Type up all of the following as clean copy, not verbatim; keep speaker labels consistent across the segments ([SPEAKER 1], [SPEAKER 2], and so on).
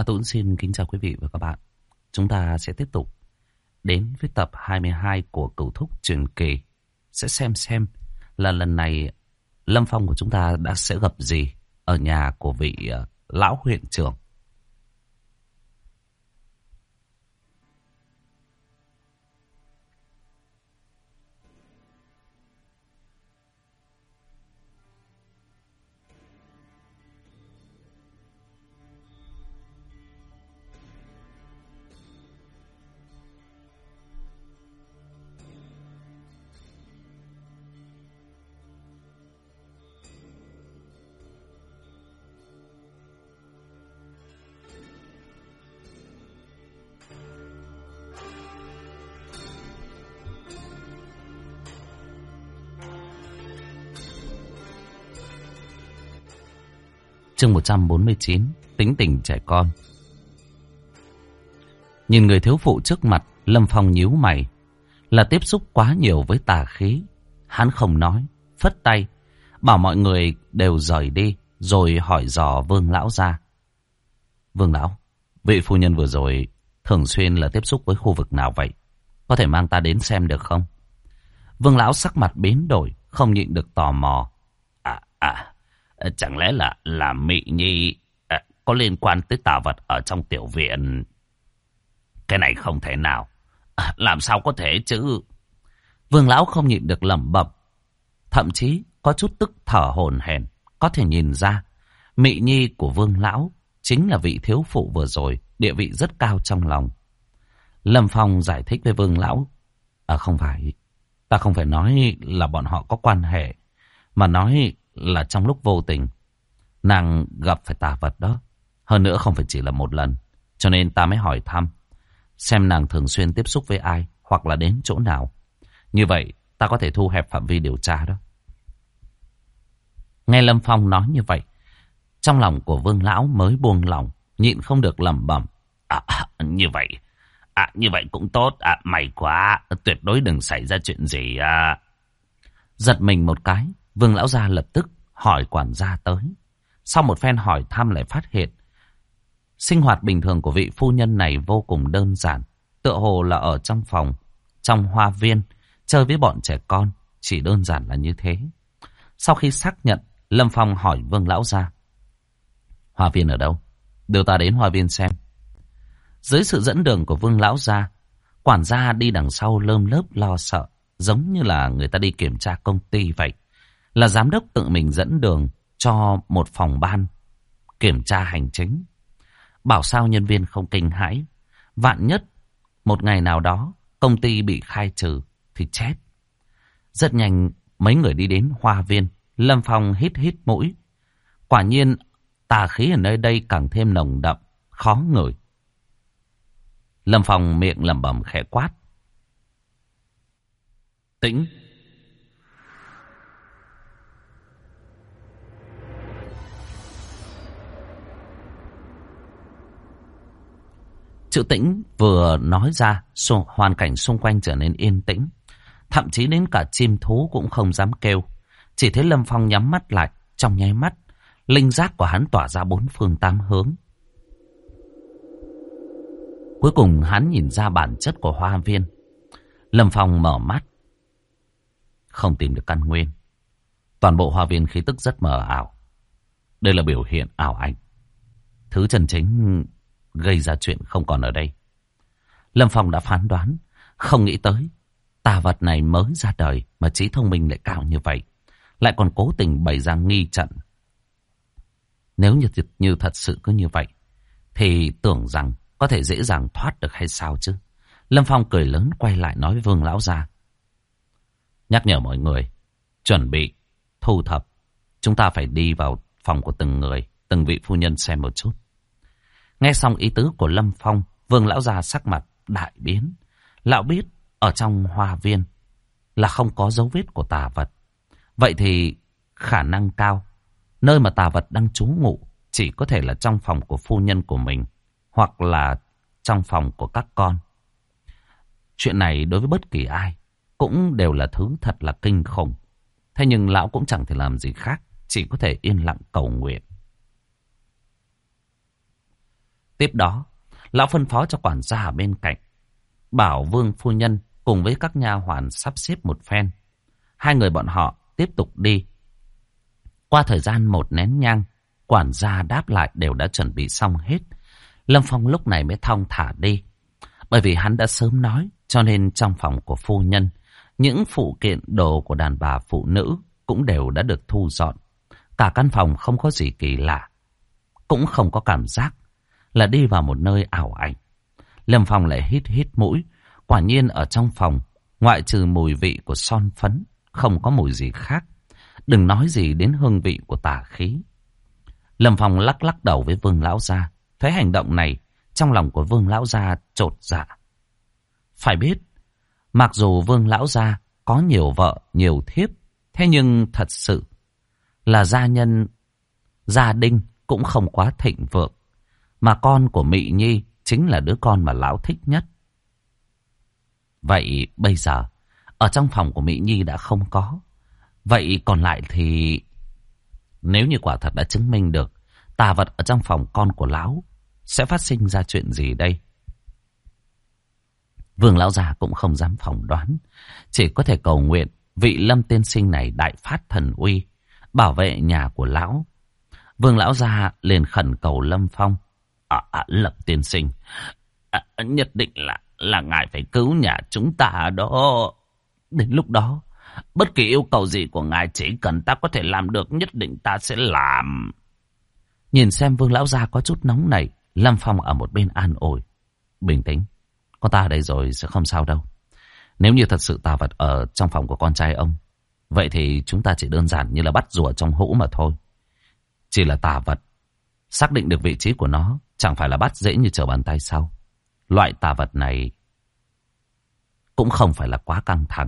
[SPEAKER 1] Tôi cũng xin kính chào quý vị và các bạn. Chúng ta sẽ tiếp tục đến với tập 22 của Cửu Thúc Truyền Kỳ. Sẽ xem là lần này Lâm Phong của chúng ta sẽ gặp gì ở nhà của vị lão huyện trưởng. Chương 149, tính tình trẻ con. Nhìn người thiếu phụ trước mặt, Lâm Phong nhíu mày. Là tiếp xúc quá nhiều với tà khí. Hắn không nói, phất tay, bảo mọi người đều rời đi, rồi hỏi dò Vương lão ra. Vương lão, vị phu nhân vừa rồi thường xuyên là tiếp xúc với khu vực nào vậy? Có thể mang ta đến xem được không? Vương lão sắc mặt biến đổi, không nhịn được tò mò. Chẳng lẽ là Mị Nhi có liên quan tới tà vật ở trong tiểu viện? Cái này không thể nào. Làm sao có thể chứ? Vương lão không nhịn được lẩm bẩm, thậm chí có chút tức thở hổn hển. Có thể nhìn ra Mị Nhi của Vương lão chính là vị thiếu phụ vừa rồi, địa vị rất cao trong lòng. Lâm Phong giải thích với Vương lão. Không phải, ta không phải nói là bọn họ có quan hệ, mà nói là trong lúc vô tình nàng gặp phải tà vật đó. Hơn nữa không phải chỉ là một lần, cho nên ta mới hỏi thăm xem nàng thường xuyên tiếp xúc với ai, hoặc là đến chỗ nào. Như vậy ta có thể thu hẹp phạm vi điều tra đó. Nghe Lâm Phong nói như vậy, trong lòng của Vương lão mới buông lỏng, nhịn không được lẩm bẩm. Như vậy cũng tốt. May quá, tuyệt đối đừng xảy ra chuyện gì. Giật mình một cái, Vương lão gia lập tức hỏi quản gia tới. Sau một phen hỏi thăm lại phát hiện sinh hoạt bình thường của vị phu nhân này vô cùng đơn giản, tựa hồ là ở trong phòng, trong hoa viên, chơi với bọn trẻ con, chỉ đơn giản là như thế. Sau khi xác nhận, Lâm Phong hỏi Vương lão gia. Hoa viên ở đâu? Đưa ta đến hoa viên xem. Dưới sự dẫn đường của Vương lão gia, quản gia đi đằng sau lơm lớp lo sợ, giống như là người ta đi kiểm tra công ty vậy. Là giám đốc tự mình dẫn đường cho một phòng ban kiểm tra hành chính. Bảo sao nhân viên không kinh hãi. Vạn nhất một ngày nào đó công ty bị khai trừ thì chết. Rất nhanh mấy người đi đến hoa viên. Lâm Phong hít mũi. Quả nhiên tà khí ở nơi đây càng thêm nồng đậm, khó ngửi. Lâm Phong miệng lẩm bẩm khẽ quát. Tĩnh. Chữ tĩnh vừa nói ra, hoàn cảnh xung quanh trở nên yên tĩnh. Thậm chí đến cả chim thú cũng không dám kêu. Chỉ thấy Lâm Phong nhắm mắt lại, trong nháy mắt, linh giác của hắn tỏa ra bốn phương tám hướng. Cuối cùng hắn nhìn ra bản chất của hoa viên. Lâm Phong mở mắt, không tìm được căn nguyên. Toàn bộ hoa viên khí tức rất mờ ảo. Đây là biểu hiện ảo ảnh. Thứ chân chính gây ra chuyện không còn ở đây. Lâm Phong đã phán đoán, không nghĩ tới tà vật này mới ra đời mà trí thông minh lại cao như vậy, lại còn cố tình bày ra nghi trận. Nếu như thật sự cứ như vậy thì tưởng rằng có thể dễ dàng thoát được hay sao chứ. Lâm Phong cười lớn quay lại nói với Vương lão gia. Nhắc nhở mọi người chuẩn bị thu thập. Chúng ta phải đi vào phòng của từng người, từng vị phu nhân xem một chút. Nghe xong ý tứ của Lâm Phong, Vương lão gia sắc mặt đại biến. Lão biết ở trong hoa viên là không có dấu vết của tà vật. Vậy thì khả năng cao nơi mà tà vật đang trú ngụ chỉ có thể là trong phòng của phu nhân của mình, hoặc là trong phòng của các con. Chuyện này đối với bất kỳ ai cũng đều là thứ thật là kinh khủng. Thế nhưng lão cũng chẳng thể làm gì khác, chỉ có thể yên lặng cầu nguyện. Tiếp đó, lão phân phó cho quản gia ở bên cạnh, bảo Vương phu nhân cùng với các nha hoàn sắp xếp một phen. Hai người bọn họ tiếp tục đi. Qua thời gian một nén nhang, quản gia đáp lại đều đã chuẩn bị xong hết. Lâm Phong lúc này mới thong thả đi. Bởi vì hắn đã sớm nói, cho nên trong phòng của phu nhân, những phụ kiện đồ của đàn bà phụ nữ cũng đều đã được thu dọn. Cả căn phòng không có gì kỳ lạ, cũng không có cảm giác là đi vào một nơi ảo ảnh. Lâm Phong lại hít hít mũi. Quả nhiên ở trong phòng, ngoại trừ mùi vị của son phấn, không có mùi gì khác. Đừng nói gì đến hương vị của tà khí. Lâm Phong lắc lắc đầu với Vương lão gia. Thấy hành động này, trong lòng của Vương lão gia chột dạ. Phải biết, mặc dù Vương lão gia có nhiều vợ, nhiều thiếp, thế nhưng thật sự là gia đình cũng không quá thịnh vượng. Mà con của Mị Nhi chính là đứa con mà lão thích nhất. Vậy bây giờ, ở trong phòng của Mị Nhi đã không có. Vậy còn lại thì... Nếu như quả thật đã chứng minh được tà vật ở trong phòng con của lão, sẽ phát sinh ra chuyện gì đây? Vương lão già cũng không dám phỏng đoán, chỉ có thể cầu nguyện vị Lâm tiên sinh này đại phát thần uy, bảo vệ nhà của lão. Vương lão già liền khẩn cầu Lâm Phong. Lâm tiên sinh, nhất định là ngài phải cứu nhà chúng ta đó. Đến lúc đó, bất kỳ yêu cầu gì của ngài chỉ cần ta có thể làm được, nhất định ta sẽ làm. Nhìn xem Vương lão gia có chút nóng nảy, Lâm Phong ở một bên an ủi. Bình tĩnh, có ta ở đây rồi sẽ không sao đâu. Nếu như thật sự tà vật ở trong phòng của con trai ông, vậy thì chúng ta chỉ đơn giản như là bắt rùa trong hũ mà thôi. Chỉ là tà vật, xác định được vị trí của nó chẳng phải là bắt dễ như trở bàn tay sao? Loại tà vật này cũng không phải là quá căng thẳng.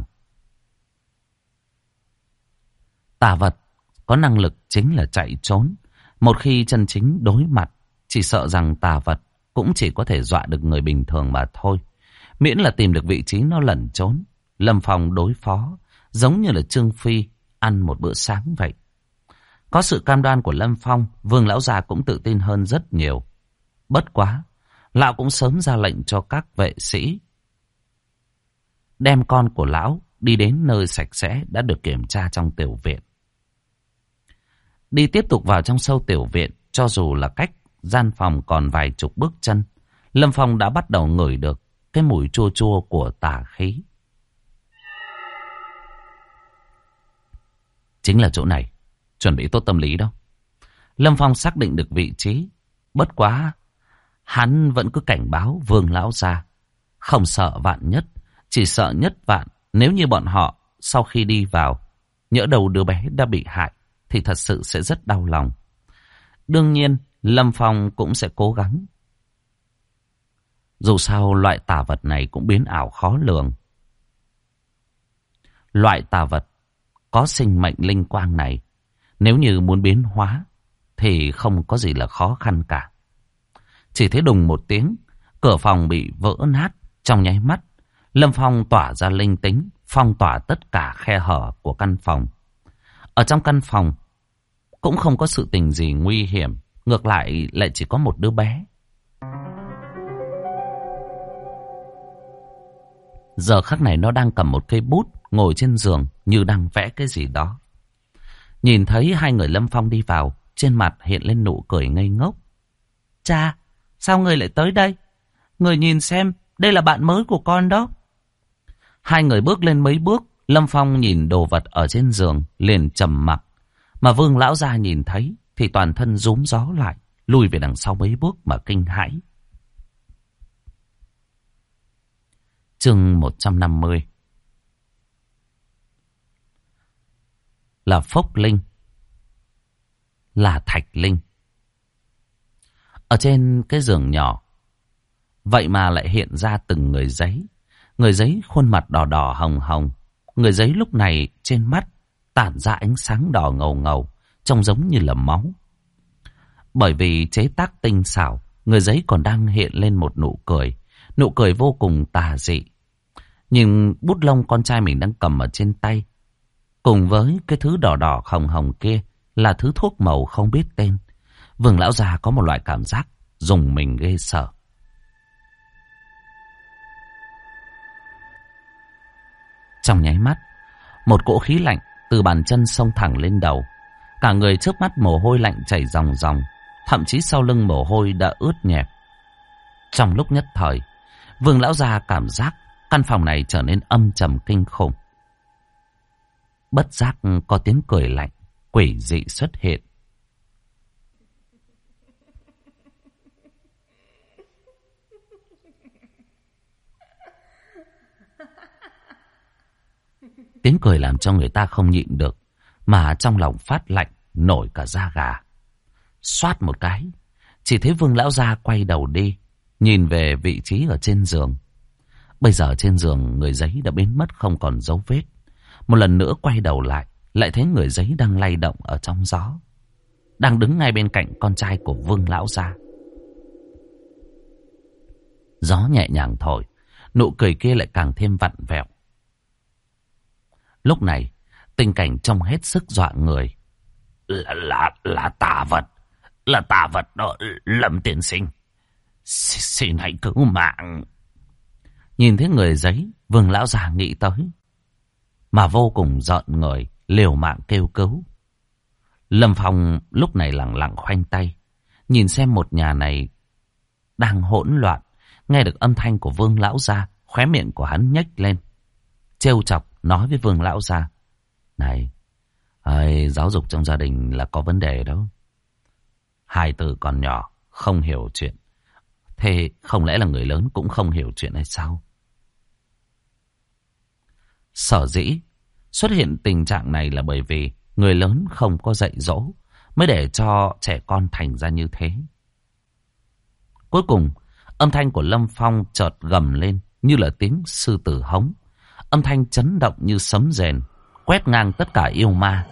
[SPEAKER 1] Tà vật có năng lực chính là chạy trốn. Một khi chân chính đối mặt, chỉ sợ rằng tà vật cũng chỉ có thể dọa được người bình thường mà thôi. Miễn là tìm được vị trí nó lẩn trốn, Lâm Phong đối phó giống như là Trương Phi ăn một bữa sáng vậy. Có sự cam đoan của Lâm Phong, Vương lão già cũng tự tin hơn rất nhiều. Bất quá, lão cũng sớm ra lệnh cho các vệ sĩ đem con của lão đi đến nơi sạch sẽ đã được kiểm tra trong tiểu viện. Đi tiếp tục vào trong sâu tiểu viện, cho dù là cách gian phòng còn vài chục bước chân, Lâm Phong đã bắt đầu ngửi được cái mùi chua chua của tà khí. Chính là chỗ này, chuẩn bị tốt tâm lý đó. Lâm Phong xác định được vị trí, bất quá hắn vẫn cứ cảnh báo Vương lão gia, không sợ vạn nhất, chỉ sợ nhất vạn. Nếu như bọn họ sau khi đi vào, nhỡ đầu đứa bé đã bị hại, thì thật sự sẽ rất đau lòng. Đương nhiên, Lâm Phong cũng sẽ cố gắng. Dù sao, loại tà vật này cũng biến ảo khó lường. Loại tà vật có sinh mệnh linh quang này, nếu như muốn biến hóa, thì không có gì là khó khăn cả. Chỉ thấy đùng một tiếng, cửa phòng bị vỡ nát. Trong nháy mắt, Lâm Phong tỏa ra linh tính, phong tỏa tất cả khe hở của căn phòng. Ở trong căn phòng cũng không có sự tình gì nguy hiểm, ngược lại chỉ có một đứa bé. Giờ khắc này nó đang cầm một cây bút, ngồi trên giường như đang vẽ cái gì đó. Nhìn thấy hai người Lâm Phong đi vào, trên mặt hiện lên nụ cười ngây ngốc. Cha, sao người lại tới đây? Người nhìn xem, đây là bạn mới của con đó. Hai người bước lên mấy bước, Lâm Phong nhìn đồ vật ở trên giường, liền trầm mặc. Mà Vương lão gia nhìn thấy, thì toàn thân rúm gió lại, lùi về đằng sau mấy bước mà kinh hãi. Chương 150 là Phốc Linh, là Thạch Linh. Ở trên cái giường nhỏ, vậy mà lại hiện ra từng người giấy. Người giấy khuôn mặt đỏ đỏ hồng hồng. Người giấy lúc này trên mắt tản ra ánh sáng đỏ ngầu ngầu, trông giống như là máu. Bởi vì chế tác tinh xảo, người giấy còn đang hiện lên một nụ cười vô cùng tà dị. Nhìn bút lông con trai mình đang cầm ở trên tay, cùng với cái thứ đỏ đỏ hồng hồng kia là thứ thuốc màu không biết tên. Vương lão già có một loại cảm giác rùng mình ghê sợ. Trong nháy mắt, một cỗ khí lạnh từ bàn chân xông thẳng lên đầu. Cả người trước mắt mồ hôi lạnh chảy ròng ròng, thậm chí sau lưng mồ hôi đã ướt nhẹp. Trong lúc nhất thời, Vương lão gia cảm giác căn phòng này trở nên âm trầm kinh khủng. Bất giác có tiếng cười lạnh quỷ dị xuất hiện. Tiếng cười làm cho người ta không nhịn được, mà trong lòng phát lạnh, nổi cả da gà. Xoát một cái, chỉ thấy Vương lão gia quay đầu đi, nhìn về vị trí ở trên giường. Bây giờ trên giường người giấy đã biến mất không còn dấu vết. Một lần nữa quay đầu lại, lại thấy người giấy đang lay động ở trong gió, đang đứng ngay bên cạnh con trai của Vương lão gia. Gió nhẹ nhàng thổi, nụ cười kia lại càng thêm vặn vẹo. Lúc này, tình cảnh trông hết sức dọa người. Là tà vật. Là tà vật đó, Lâm tiên sinh. Xin hãy cứu mạng. Nhìn thấy người giấy, Vương lão già nghĩ tới, mà vô cùng giận người, liều mạng kêu cứu. Lâm Phong lúc này lặng lặng khoanh tay, nhìn xem một nhà này đang hỗn loạn. Nghe được âm thanh của Vương lão gia, khóe miệng của hắn nhếch lên, trêu chọc nói với Vương lão gia: này, giáo dục trong gia đình là có vấn đề đó. Hài tử còn nhỏ, không hiểu chuyện. Thế không lẽ là người lớn cũng không hiểu chuyện hay sao? Sở dĩ xuất hiện tình trạng này là bởi vì người lớn không có dạy dỗ, mới để cho trẻ con thành ra như thế. Cuối cùng, âm thanh của Lâm Phong chợt gầm lên như là tiếng sư tử hống. Âm thanh chấn động như sấm rền, quét ngang tất cả yêu ma.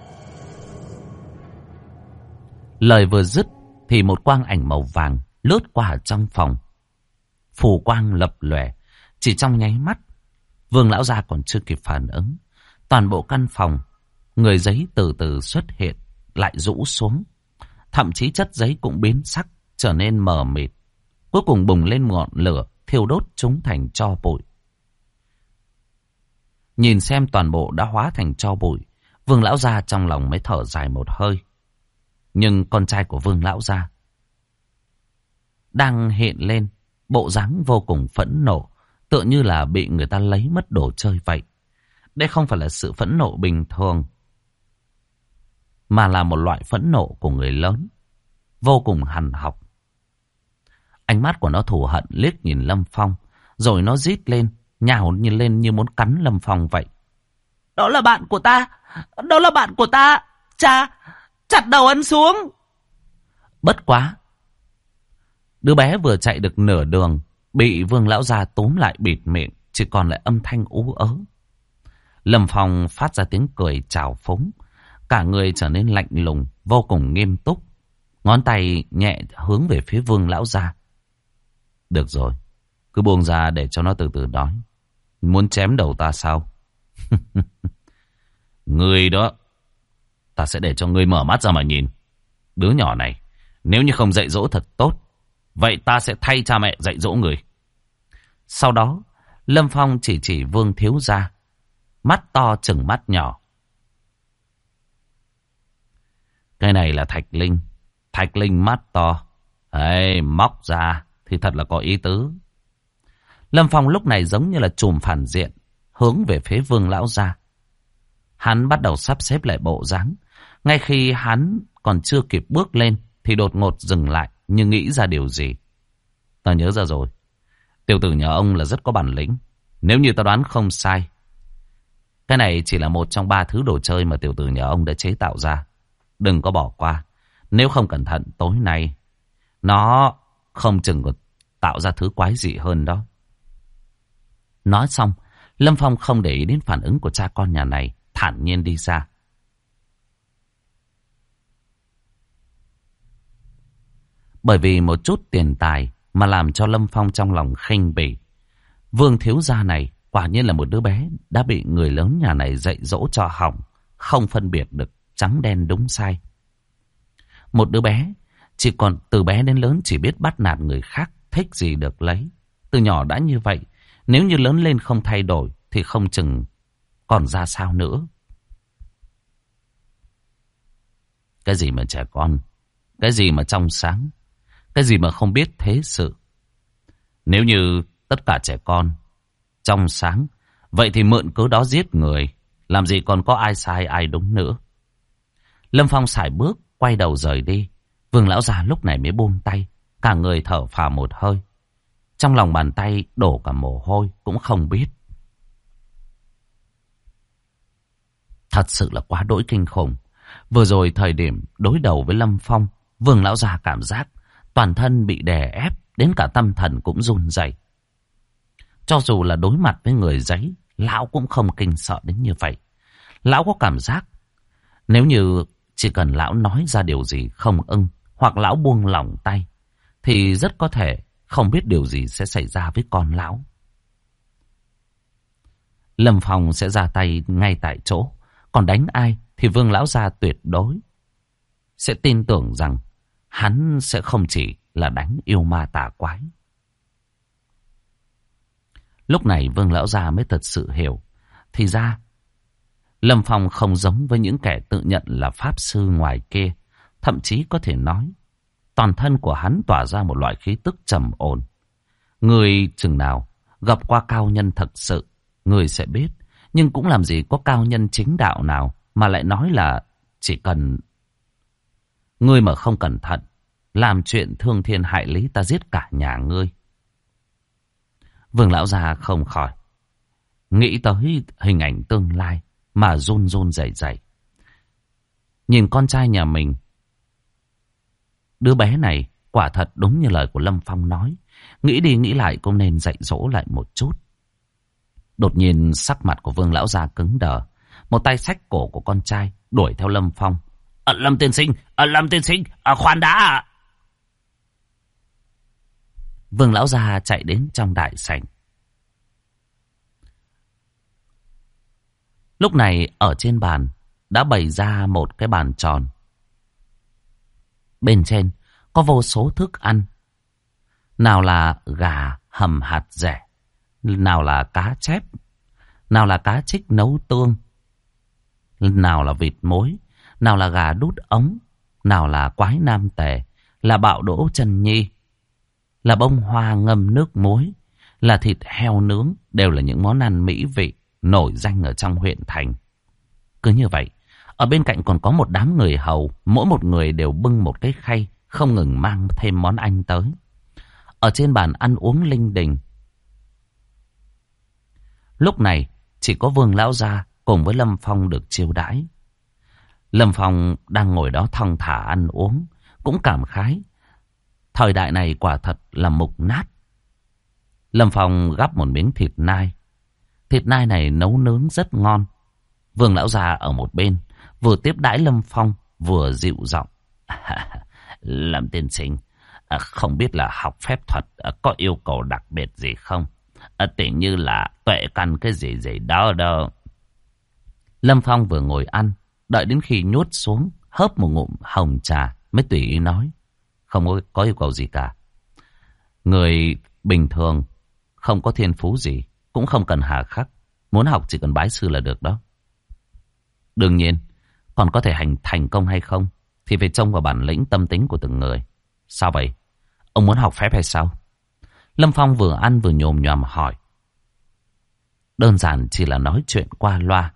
[SPEAKER 1] Lời vừa dứt thì một quang ảnh màu vàng lướt qua ở trong phòng. Phù quang lập lòe, chỉ trong nháy mắt, Vương lão gia còn chưa kịp phản ứng, toàn bộ căn phòng, người giấy từ từ xuất hiện, lại rũ xuống. Thậm chí chất giấy cũng biến sắc, trở nên mờ mịt. Cuối cùng bùng lên ngọn lửa, thiêu đốt chúng thành tro bụi. Nhìn xem toàn bộ đã hóa thành tro bụi, Vương lão gia trong lòng mới thở dài một hơi. Nhưng con trai của Vương lão gia đang hiện lên bộ dáng vô cùng phẫn nộ, tựa như là bị người ta lấy mất đồ chơi vậy. Đây không phải là sự phẫn nộ bình thường, mà là một loại phẫn nộ của người lớn, vô cùng hằn học. Ánh mắt của nó thù hận liếc nhìn Lâm Phong, rồi nó rít lên, nhào lên như muốn cắn Lâm Phong vậy. Đó là bạn của ta! Đó là bạn của ta! Cha! Chặt đầu hắn xuống! Bất quá! Đứa bé vừa chạy được nửa đường, bị Vương lão gia túm lại bịt miệng, chỉ còn lại âm thanh ú ớ. Lâm Phong phát ra tiếng cười trào phúng, cả người trở nên lạnh lùng, vô cùng nghiêm túc. Ngón tay nhẹ hướng về phía Vương lão gia. Được rồi, cứ buông ra để cho nó từ từ nói. Muốn chém đầu ta sao? Ngươi đó, ta sẽ để cho ngươi mở mắt ra mà nhìn. Đứa nhỏ này, nếu như không dạy dỗ thật tốt, vậy ta sẽ thay cha mẹ dạy dỗ người. Sau đó, Lâm Phong chỉ Vương thiếu gia, mắt to chừng mắt nhỏ. Cái này là Thạch Linh mắt to. Móc ra thì thật là có ý tứ. Lâm Phong lúc này giống như là trùm phản diện, hướng về phía Vương lão gia. Hắn bắt đầu sắp xếp lại bộ dáng. Ngay khi hắn còn chưa kịp bước lên thì đột ngột dừng lại, như nghĩ ra điều gì. Ta nhớ ra rồi. Tiểu tử nhà ông là rất có bản lĩnh. Nếu như ta đoán không sai, cái này chỉ là một trong 3 thứ đồ chơi mà tiểu tử nhà ông đã chế tạo ra. Đừng có bỏ qua. Nếu không cẩn thận tối nay, nó không chừng còn tạo ra thứ quái dị hơn đó. Nói xong, Lâm Phong không để ý đến phản ứng của cha con nhà này, thản nhiên đi ra. Bởi vì một chút tiền tài mà làm cho Lâm Phong trong lòng khinh bỉ. Vương thiếu gia này quả nhiên là một đứa bé đã bị người lớn nhà này dạy dỗ cho hỏng, không phân biệt được trắng đen đúng sai. Một đứa bé Chỉ còn từ bé đến lớn chỉ biết bắt nạt người khác, thích gì được lấy. Từ nhỏ đã như vậy, nếu như lớn lên không thay đổi thì không chừng còn ra sao nữa. Cái gì mà trẻ con, cái gì mà trong sáng, cái gì mà không biết thế sự. Nếu như tất cả trẻ con trong sáng, vậy thì mượn cớ đó giết người, làm gì còn có ai sai ai đúng nữa. Lâm Phong sải bước, quay đầu rời đi. Vương lão già lúc này mới buông tay, cả người thở phào một hơi. Trong lòng bàn tay đổ cả mồ hôi, cũng không biết. Thật sự là quá đỗi kinh khủng. Vừa rồi thời điểm đối đầu với Lâm Phong, Vương lão già cảm giác toàn thân bị đè ép, đến cả tâm thần cũng run rẩy. Cho dù là đối mặt với người giấy, lão cũng không kinh sợ đến như vậy. Lão có cảm giác nếu như chỉ cần lão nói ra điều gì không ưng, hoặc lão buông lỏng tay, thì rất có thể không biết điều gì sẽ xảy ra với con lão. Lâm Phong sẽ ra tay ngay tại chỗ, còn đánh ai thì Vương lão gia tuyệt đối sẽ tin tưởng rằng hắn sẽ không chỉ là đánh yêu ma tà quái. Lúc này Vương lão gia mới thật sự hiểu, thì ra Lâm Phong không giống với những kẻ tự nhận là pháp sư ngoài kia. Thậm chí có thể nói toàn thân của hắn tỏa ra một loại khí tức trầm ổn. Người chừng nào gặp qua cao nhân thật sự, người sẽ biết. Nhưng cũng làm gì có cao nhân chính đạo nào mà lại nói là chỉ cần ngươi mà không cẩn thận, làm chuyện thương thiên hại lý, ta giết cả nhà ngươi. Vương lão già không khỏi nghĩ tới hình ảnh tương lai mà run run rẩy rẩy. Nhìn con trai nhà mình, đứa bé này quả thật đúng như lời của Lâm Phong nói. Nghĩ đi nghĩ lại cũng nên dạy dỗ lại một chút. Đột nhiên sắc mặt của Vương lão già cứng đờ. Một tay xách cổ của con trai đuổi theo Lâm Phong. Lâm tiên sinh, Lâm tiên sinh, khoan đã. Vương lão già chạy đến trong đại sảnh. Lúc này ở trên bàn đã bày ra một cái bàn tròn. Bên trên có vô số thức ăn. Nào là gà hầm hạt dẻ, nào là cá chép, nào là cá trích nấu tương, nào là vịt muối, nào là gà đút ống, nào là quái nam tề, là bạo đỗ chân nhi, là bông hoa ngâm nước muối, là thịt heo nướng, đều là những món ăn mỹ vị nổi danh ở trong huyện thành. Cứ như vậy, ở bên cạnh còn có một đám người hầu, mỗi một người đều bưng một cái khay, không ngừng mang thêm món ăn tới. Ở trên bàn ăn uống linh đình. Lúc này chỉ có Vương lão gia cùng với Lâm Phong được chiêu đãi. Lâm Phong đang ngồi đó thong thả ăn uống, cũng cảm khái. Thời đại này quả thật là mục nát. Lâm Phong gắp một miếng thịt nai. Thịt nai này nấu nướng rất ngon. Vương lão già ở một bên vừa tiếp đãi Lâm Phong vừa dịu giọng. Lâm tiên sinh, không biết là học phép thuật có yêu cầu đặc biệt gì không? Tỉ như là tuệ căn cái gì gì đó đâu. Lâm Phong vừa ngồi ăn, đợi đến khi nhốt xuống, hớp một ngụm hồng trà mới tùy ý nói. Không có yêu cầu gì cả. Người bình thường không có thiên phú gì, cũng không cần hà khắc. Muốn học chỉ cần bái sư là được đó. Đương nhiên, còn có thể thành công hay không thì phải trông vào bản lĩnh tâm tính của từng người. Sao vậy? Ông muốn học phép hay sao? Lâm Phong vừa ăn vừa nhồm nhòm hỏi. Đơn giản chỉ là nói chuyện qua loa.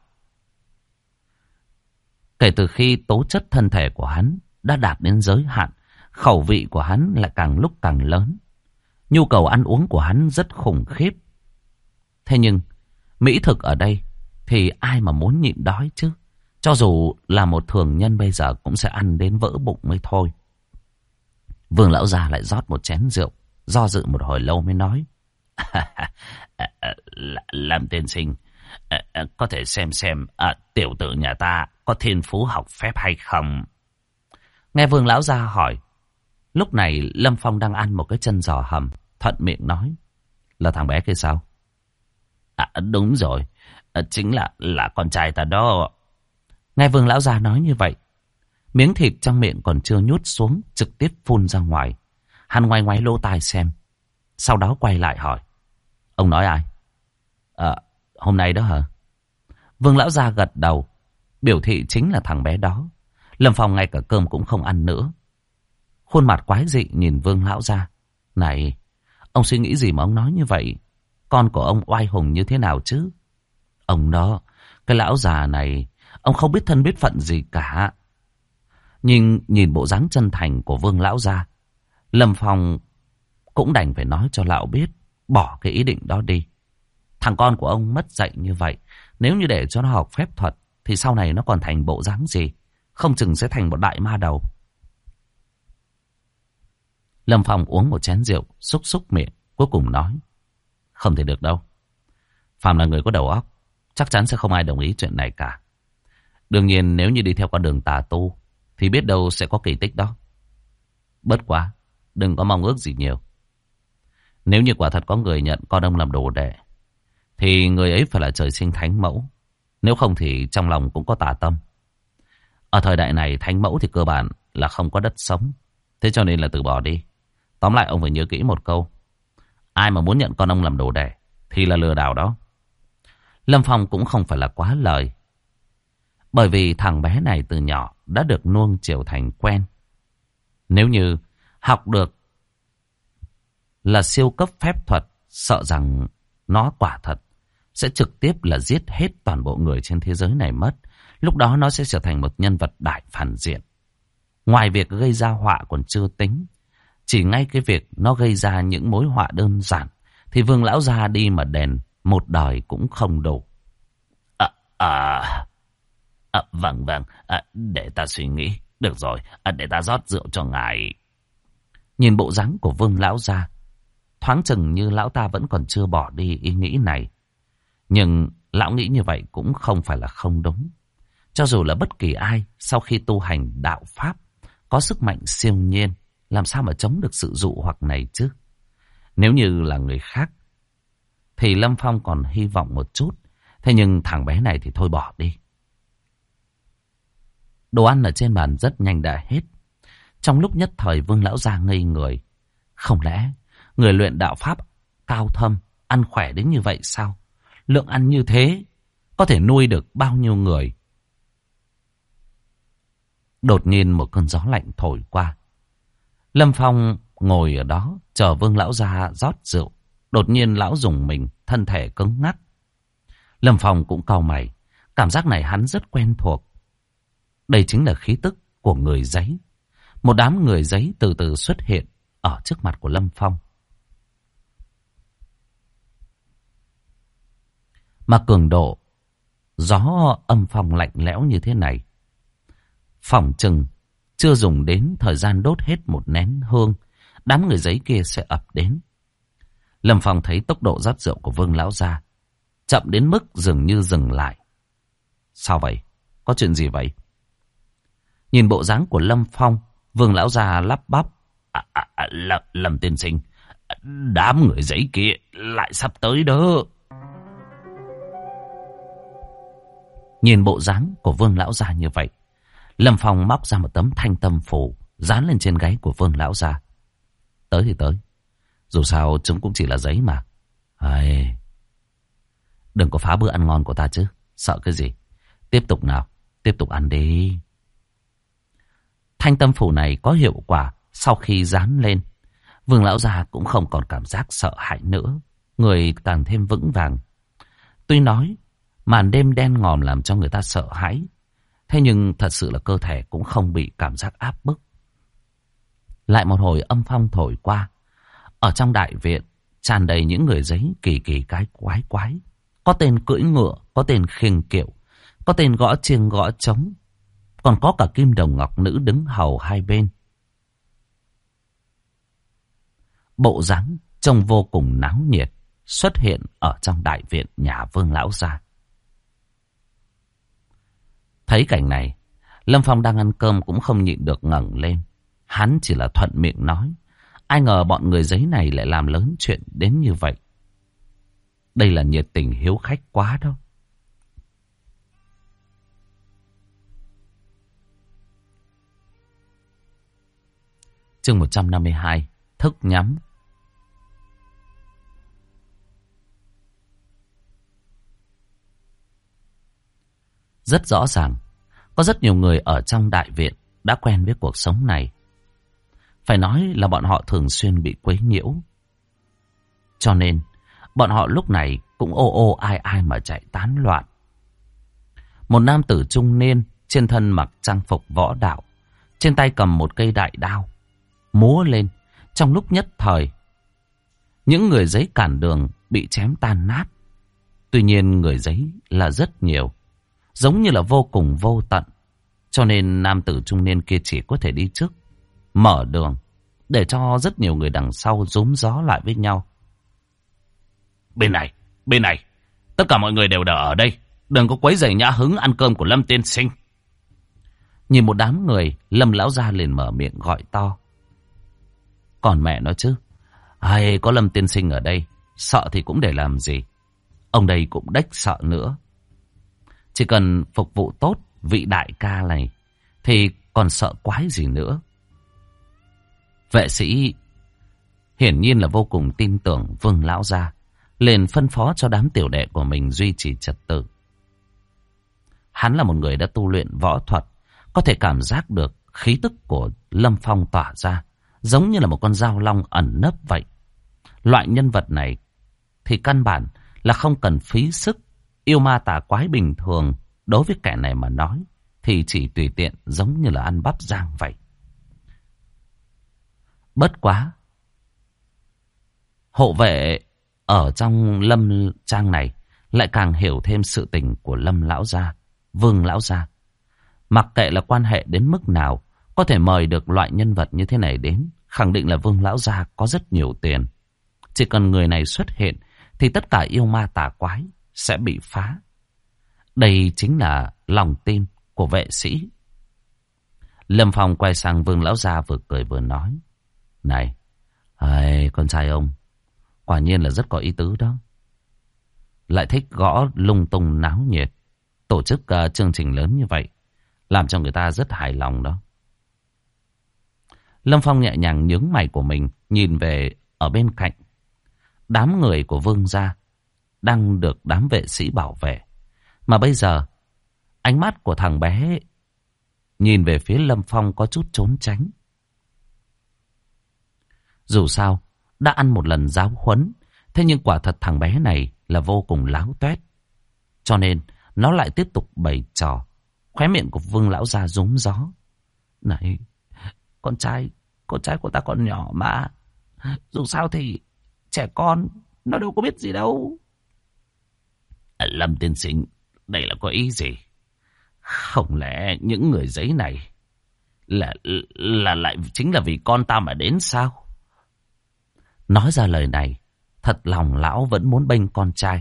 [SPEAKER 1] Kể từ khi tố chất thân thể của hắn đã đạt đến giới hạn, khẩu vị của hắn lại càng lúc càng lớn. Nhu cầu ăn uống của hắn rất khủng khiếp. Thế nhưng, mỹ thực ở đây thì ai mà muốn nhịn đói chứ? Cho dù là một thường nhân bây giờ cũng sẽ ăn đến vỡ bụng mới thôi. Vương lão già lại rót một chén rượu, do dự một hồi lâu mới nói. Lâm tiên sinh, có thể xem tiểu tử nhà ta có thiên phú học phép hay không? Nghe Vương lão già hỏi, lúc này Lâm Phong đang ăn một cái chân giò hầm, thuận miệng nói. Là thằng bé kia sao? Đúng rồi, chính là con trai ta đó. Nghe Vương lão già nói như vậy, Miếng thịt trong miệng còn chưa nhút xuống, trực tiếp phun ra ngoài. Hắn ngoái ngoái lỗ tai xem, sau đó quay lại hỏi: ông nói ai? Hôm nay đó hả? Vương lão gia gật đầu, biểu thị chính là thằng bé đó. Lâm Phong ngay cả cơm cũng không ăn nữa, khuôn mặt quái dị nhìn Vương lão gia. Này, ông suy nghĩ gì mà ông nói như vậy? Con của ông oai hùng như thế nào chứ? Ông đó, cái lão già này, ông không biết thân biết phận gì cả. Nhưng nhìn bộ dáng chân thành của Vương lão gia, Lâm Phong cũng đành phải nói cho lão biết bỏ cái ý định đó đi. Thằng con của ông mất dạy như vậy, nếu như để cho nó học phép thuật thì sau này nó còn thành bộ dáng gì? Không chừng sẽ thành một đại ma đầu. Lâm Phong uống một chén rượu, xúc xúc miệng, cuối cùng nói: không thể được đâu. Phàm là người có đầu óc, chắc chắn sẽ không ai đồng ý chuyện này cả. Đương nhiên nếu như đi theo con đường tà tu thì biết đâu sẽ có kỳ tích đó. Bất quá, đừng có mong ước gì nhiều. Nếu như quả thật có người nhận con ông làm đồ đệ, thì người ấy phải là trời sinh thánh mẫu. Nếu không thì trong lòng cũng có tà tâm. Ở thời đại này thánh mẫu thì cơ bản là không có đất sống. Thế cho nên là từ bỏ đi. Tóm lại ông phải nhớ kỹ một câu: ai mà muốn nhận con ông làm đồ đệ thì là lừa đảo đó. Lâm Phong cũng không phải là quá lời, bởi vì thằng bé này từ nhỏ đã được nuông chiều thành quen. Nếu như học được là siêu cấp phép thuật, sợ rằng nó quả thật sẽ trực tiếp là giết hết toàn bộ người trên thế giới này mất. Lúc đó nó sẽ trở thành một nhân vật đại phản diện. Ngoài việc gây ra họa còn chưa tính, chỉ ngay cái việc nó gây ra những mối họa đơn giản thì Vương lão gia đi mà đền một đời cũng không đủ. Vâng, để ta suy nghĩ. Được rồi, để ta rót rượu cho ngài. Nhìn bộ dáng của Vương lão gia, thoáng chừng như lão ta vẫn còn chưa bỏ đi ý nghĩ này. Nhưng lão nghĩ như vậy cũng không phải là không đúng. Cho dù là bất kỳ ai sau khi tu hành đạo pháp có sức mạnh siêu nhiên, làm sao mà chống được sự dụ hoặc này chứ? Nếu như là người khác thì Lâm Phong còn hy vọng một chút. Thế nhưng thằng bé này thì thôi bỏ đi. Đồ ăn ở trên bàn rất nhanh đã hết. Trong lúc nhất thời Vương lão gia ngây người. Không lẽ người luyện đạo pháp cao thâm ăn khỏe đến như vậy sao? Lượng ăn như thế có thể nuôi được bao nhiêu người? Đột nhiên một cơn gió lạnh thổi qua. Lâm Phong ngồi ở đó chờ Vương lão gia rót rượu. Đột nhiên lão rùng mình, thân thể cứng ngắc. Lâm Phong cũng cau mày. Cảm giác này hắn rất quen thuộc. Đây chính là khí tức của người giấy. Một đám người giấy từ từ xuất hiện ở trước mặt của Lâm Phong. Mà cường độ gió âm phong lạnh lẽo như thế này, phỏng chừng chưa dùng đến thời gian đốt hết một nén hương, đám người giấy kia sẽ ập đến. Lâm Phong thấy tốc độ rót rượu của Vương lão gia chậm đến mức dường như dừng lại. Sao vậy? Có chuyện gì vậy? Nhìn bộ dáng của Lâm Phong, Vương lão gia lắp bắp: Lâm tiên sinh, đám người giấy kia lại sắp tới đó. Nhìn bộ dáng của Vương lão gia như vậy, Lâm Phong móc ra một tấm thanh tâm phù dán lên trên gáy của Vương lão gia. Tới thì tới, dù sao chúng cũng chỉ là giấy mà. Đừng có phá bữa ăn ngon của ta chứ. Sợ cái gì? Tiếp tục nào, tiếp tục ăn đi. Thanh tâm phù này có hiệu quả sau khi dán lên. Vương lão gia cũng không còn cảm giác sợ hãi nữa, người càng thêm vững vàng. Tuy nói màn đêm đen ngòm làm cho người ta sợ hãi, thế nhưng thật sự là cơ thể cũng không bị cảm giác áp bức. Lại một hồi âm phong thổi qua. Ở trong đại viện tràn đầy những người giấy kỳ kỳ cái quái quái. Có tên cưỡi ngựa, có tên khiêng kiệu, có tên gõ chiêng gõ trống, còn có cả kim đồng ngọc nữ đứng hầu hai bên. Bộ dáng trông vô cùng náo nhiệt xuất hiện ở trong đại viện nhà Vương lão gia. Thấy cảnh này, Lâm Phong đang ăn cơm cũng không nhịn được ngẩng lên. Hắn chỉ là thuận miệng nói, ai ngờ bọn người giấy này lại làm lớn chuyện đến như vậy. Đây là nhiệt tình hiếu khách quá đâu. Chương 152, thức nhắm. Rất rõ ràng, có rất nhiều người ở trong đại viện đã quen với cuộc sống này. Phải nói là bọn họ thường xuyên bị quấy nhiễu. Cho nên, bọn họ lúc này cũng ô ô ai ai mà chạy tán loạn. Một nam tử trung niên trên thân mặc trang phục võ đạo, trên tay cầm một cây đại đao, múa lên. Trong lúc nhất thời, những người giấy cản đường bị chém tan nát. Tuy nhiên người giấy là rất nhiều, giống như là vô cùng vô tận. Cho nên nam tử trung niên kia chỉ có thể đi trước, mở đường, để cho rất nhiều người đằng sau rúm gió lại với nhau. Bên này, tất cả mọi người đều ở đây. Đừng có quấy rầy nhã hứng ăn cơm của Lâm tiên sinh. Nhìn một đám người, Lâm lão gia liền mở miệng gọi to. Còn mẹ nó chứ, hay có Lâm tiên sinh ở đây, sợ thì cũng để làm gì. Ông đây cũng đếch sợ nữa. Chỉ cần phục vụ tốt vị đại ca này thì còn sợ quái gì nữa. Vệ sĩ hiển nhiên là vô cùng tin tưởng Vương lão gia, liền phân phó cho đám tiểu đệ của mình duy trì trật tự. Hắn là một người đã tu luyện võ thuật, có thể cảm giác được khí tức của Lâm Phong tỏa ra, giống như là một con dao long ẩn nấp vậy. Loại nhân vật này thì căn bản là không cần phí sức. Yêu ma tà quái bình thường đối với kẻ này mà nói thì chỉ tùy tiện giống như là ăn bắp rang vậy. Bất quá, hộ vệ ở trong Lâm trang này lại càng hiểu thêm sự tình của Lâm lão gia, Vương lão gia. Mặc kệ là quan hệ đến mức nào, có thể mời được loại nhân vật như thế này đến, khẳng định là Vương lão gia có rất nhiều tiền. Chỉ cần người này xuất hiện thì tất cả yêu ma tà quái sẽ bị phá. Đây chính là lòng tin của vệ sĩ. Lâm Phong quay sang Vương lão gia vừa cười vừa nói. Này, con trai ông, quả nhiên là rất có ý tứ đó. Lại thích gõ lung tung náo nhiệt, tổ chức chương trình lớn như vậy, làm cho người ta rất hài lòng đó. Lâm Phong nhẹ nhàng nhướng mày của mình, nhìn về ở bên cạnh. Đám người của Vương gia đang được đám vệ sĩ bảo vệ. Mà bây giờ, ánh mắt của thằng bé nhìn về phía Lâm Phong có chút trốn tránh. Dù sao, đã ăn một lần giáo huấn, thế nhưng quả thật thằng bé này là vô cùng láo tuét. Cho nên, nó lại tiếp tục bày trò. Khóe miệng của Vương lão gia rúm gió. Này, con trai của ta còn nhỏ mà. Dù sao thì trẻ con, nó đâu có biết gì đâu. Lâm tiên sinh, đây là có ý gì? Không lẽ những người giấy này là lại chính là vì con ta mà đến sao? Nói ra lời này, thật lòng lão vẫn muốn bênh con trai.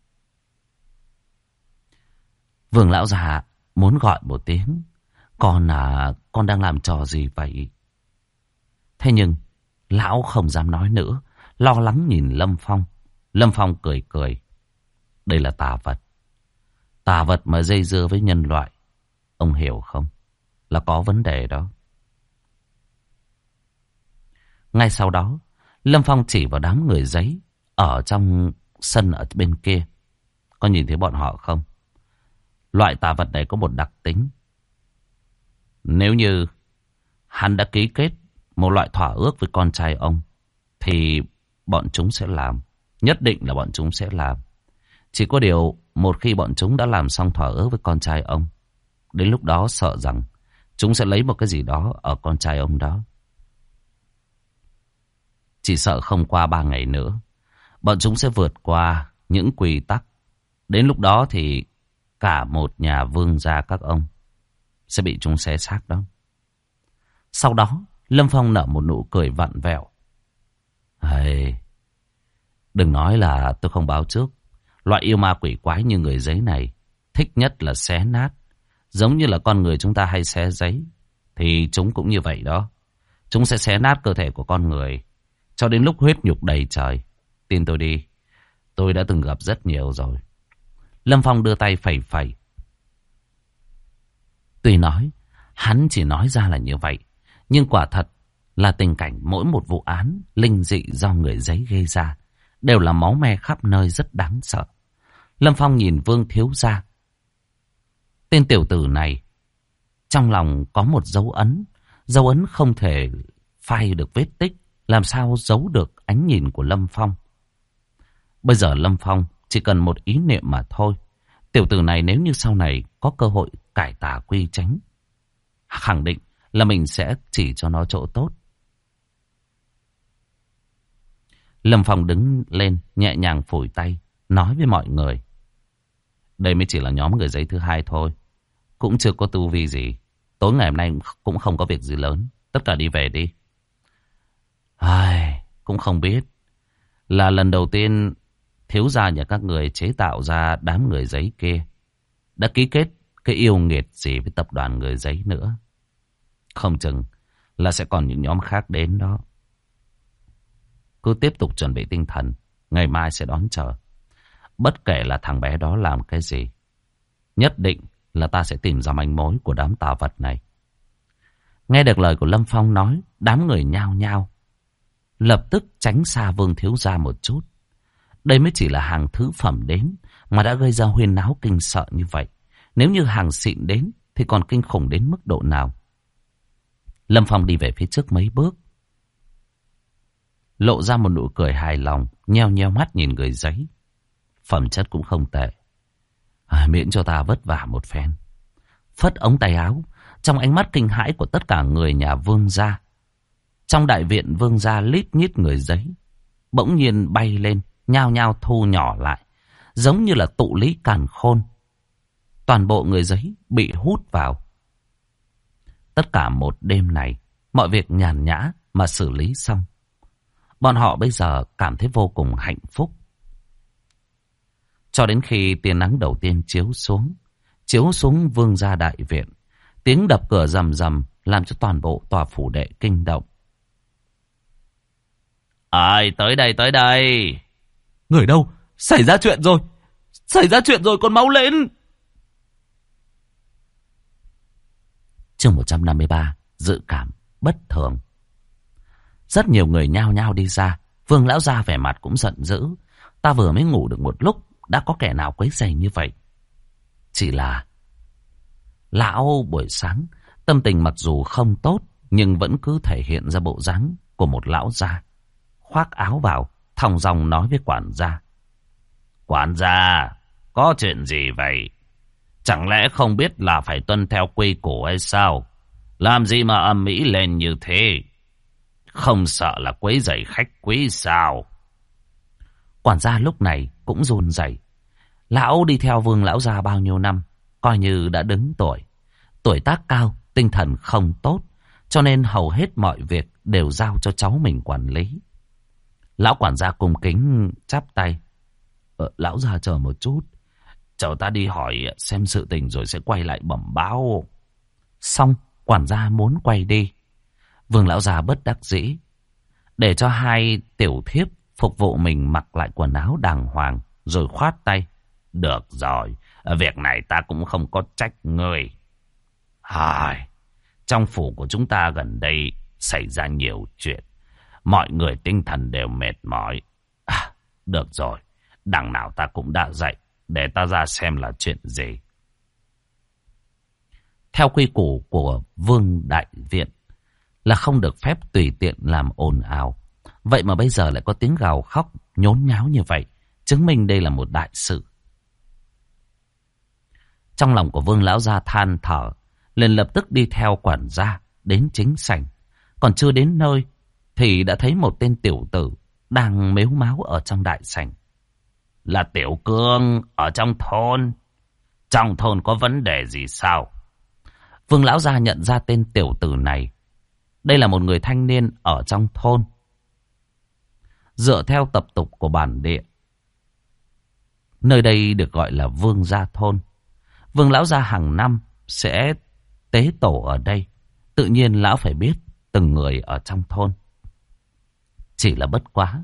[SPEAKER 1] Vương lão già muốn gọi một tiếng. Con đang làm trò gì vậy? Thế nhưng, lão không dám nói nữa, lo lắng nhìn Lâm Phong. Lâm Phong cười cười. Đây là tà vật. Tà vật mà dây dưa với nhân loại. Ông hiểu không? Là có vấn đề đó. Ngay sau đó, Lâm Phong chỉ vào đám người giấy ở trong sân ở bên kia. Có nhìn thấy bọn họ không? Loại tà vật này có một đặc tính. Nếu như hắn đã ký kết một loại thỏa ước với con trai ông, thì bọn chúng sẽ làm. Nhất định là bọn chúng sẽ làm. Chỉ có điều, một khi bọn chúng đã làm xong thỏa ước với con trai ông, đến lúc đó sợ rằng chúng sẽ lấy một cái gì đó ở con trai ông đó. Chỉ sợ không qua 3 ngày nữa, bọn chúng sẽ vượt qua những quy tắc. Đến lúc đó thì cả một nhà vương gia các ông sẽ bị chúng xé xác đó. Sau đó, Lâm Phong nở một nụ cười vặn vẹo. Đừng nói là tôi không báo trước. Loại yêu ma quỷ quái như người giấy này thích nhất là xé nát. Giống như là con người chúng ta hay xé giấy, thì chúng cũng như vậy đó. Chúng sẽ xé nát cơ thể của con người cho đến lúc huyết nhục đầy trời. Tin tôi đi, tôi đã từng gặp rất nhiều rồi. Lâm Phong đưa tay phẩy phẩy. Tuy nói hắn chỉ nói ra là như vậy, nhưng quả thật là tình cảnh mỗi một vụ án linh dị do người Giấy gây ra đều là máu me khắp nơi rất đáng sợ. Lâm Phong nhìn Vương thiếu gia. Tên tiểu tử này trong lòng có một dấu ấn không thể phai được vết tích, làm sao giấu được ánh nhìn của Lâm Phong. Bây giờ Lâm Phong chỉ cần một ý niệm mà thôi. Tiểu tử này nếu như sau này có cơ hội cải tà quy chánh, khẳng định là mình sẽ chỉ cho nó chỗ tốt. Lâm Phong đứng lên nhẹ nhàng phủi tay, nói với mọi người. Đây mới chỉ là nhóm người Giấy thứ hai thôi. Cũng chưa có tu vi gì. Tối ngày hôm nay cũng không có việc gì lớn. Tất cả đi về đi. Cũng không biết là lần đầu tiên thiếu gia nhà các người chế tạo ra đám người Giấy kia đã ký kết cái yêu nghiệt gì với tập đoàn người Giấy nữa. Không chừng là sẽ còn những nhóm khác đến đó. Cứ tiếp tục chuẩn bị tinh thần, ngày mai sẽ đón chờ. Bất kể là thằng bé đó làm cái gì, nhất định là ta sẽ tìm ra manh mối của đám tà vật này. Nghe được lời của Lâm Phong nói, đám người nhao nhao lập tức tránh xa Vương thiếu gia một chút. Đây mới chỉ là hàng thứ phẩm đến mà đã gây ra huyên náo kinh sợ như vậy. Nếu như hàng xịn đến thì còn kinh khủng đến mức độ nào. Lâm Phong đi về phía trước mấy bước, lộ ra một nụ cười hài lòng, nheo nheo mắt nhìn người Giấy. Phẩm chất cũng không tệ, miễn cho ta vất vả một phen. Phất ống tay áo, trong ánh mắt kinh hãi của tất cả người nhà Vương gia. Trong đại viện Vương gia lít nhít người Giấy bỗng nhiên bay lên, nhao nhao thu nhỏ lại, giống như là tụ lý càn khôn. Toàn bộ người Giấy bị hút vào. Tất cả một đêm này, mọi việc nhàn nhã mà xử lý xong. Bọn họ bây giờ cảm thấy vô cùng hạnh phúc. Cho đến khi tia nắng đầu tiên chiếu xuống Vương gia đại viện, tiếng đập cửa rầm rầm làm cho toàn bộ tòa phủ đệ kinh động. Ai tới đây, tới đây.
[SPEAKER 2] Người đâu? Xảy ra chuyện rồi, con máu lên.
[SPEAKER 1] Chương 153, dự cảm bất thường. Rất nhiều người nhao nhao đi ra. Vương lão gia vẻ mặt cũng giận dữ. Ta vừa mới ngủ được một lúc, đã có kẻ nào quấy rầy như vậy. Chỉ là lão buổi sáng tâm tình mặc dù không tốt, nhưng vẫn cứ thể hiện ra bộ dáng của một lão gia. Khoác áo vào, thong dong nói với quản gia. Quản gia, có chuyện gì vậy? Chẳng lẽ không biết là phải tuân theo quy củ hay sao? Làm gì mà ầm ĩ lên như thế? Không sợ là quấy rầy khách quý sao? Quản gia lúc này cũng run rẩy. Lão đi theo Vương lão gia bao nhiêu năm, coi như đã đứng tuổi. Tuổi tác cao, tinh thần không tốt, cho nên hầu hết mọi việc đều giao cho cháu mình quản lý. Lão quản gia cung kính chắp tay. Lão gia chờ một chút, chờ ta đi hỏi xem sự tình rồi sẽ quay lại bẩm báo. Xong, quản gia muốn quay đi. Vương lão già bất đắc dĩ, để cho hai tiểu thiếp phục vụ mình mặc lại quần áo đàng hoàng, rồi khoát tay. Được rồi, việc này ta cũng không có trách ngươi. Trong phủ của chúng ta gần đây xảy ra nhiều chuyện, mọi người tinh thần đều mệt mỏi. Được rồi, đằng nào ta cũng đã dậy, để ta ra xem là chuyện gì. Theo quy củ của Vương đại viện là không được phép tùy tiện làm ồn ào. Vậy mà bây giờ lại có tiếng gào khóc nhốn nháo như vậy, chứng minh đây là một đại sự. Trong lòng của Vương lão gia than thở, liền lập tức đi theo quản gia đến chính sảnh. Còn chưa đến nơi thì đã thấy một tên tiểu tử đang mếu máo ở trong đại sảnh. Là Tiểu Cương ở trong thôn. Trong thôn có vấn đề gì sao? Vương lão gia nhận ra tên tiểu tử này. Đây là một người thanh niên ở trong thôn. Dựa theo tập tục của bản địa, nơi đây được gọi là Vương gia thôn. Vương lão gia hàng năm sẽ tế tổ ở đây. Tự nhiên lão phải biết từng người ở trong thôn. Chỉ là bất quá,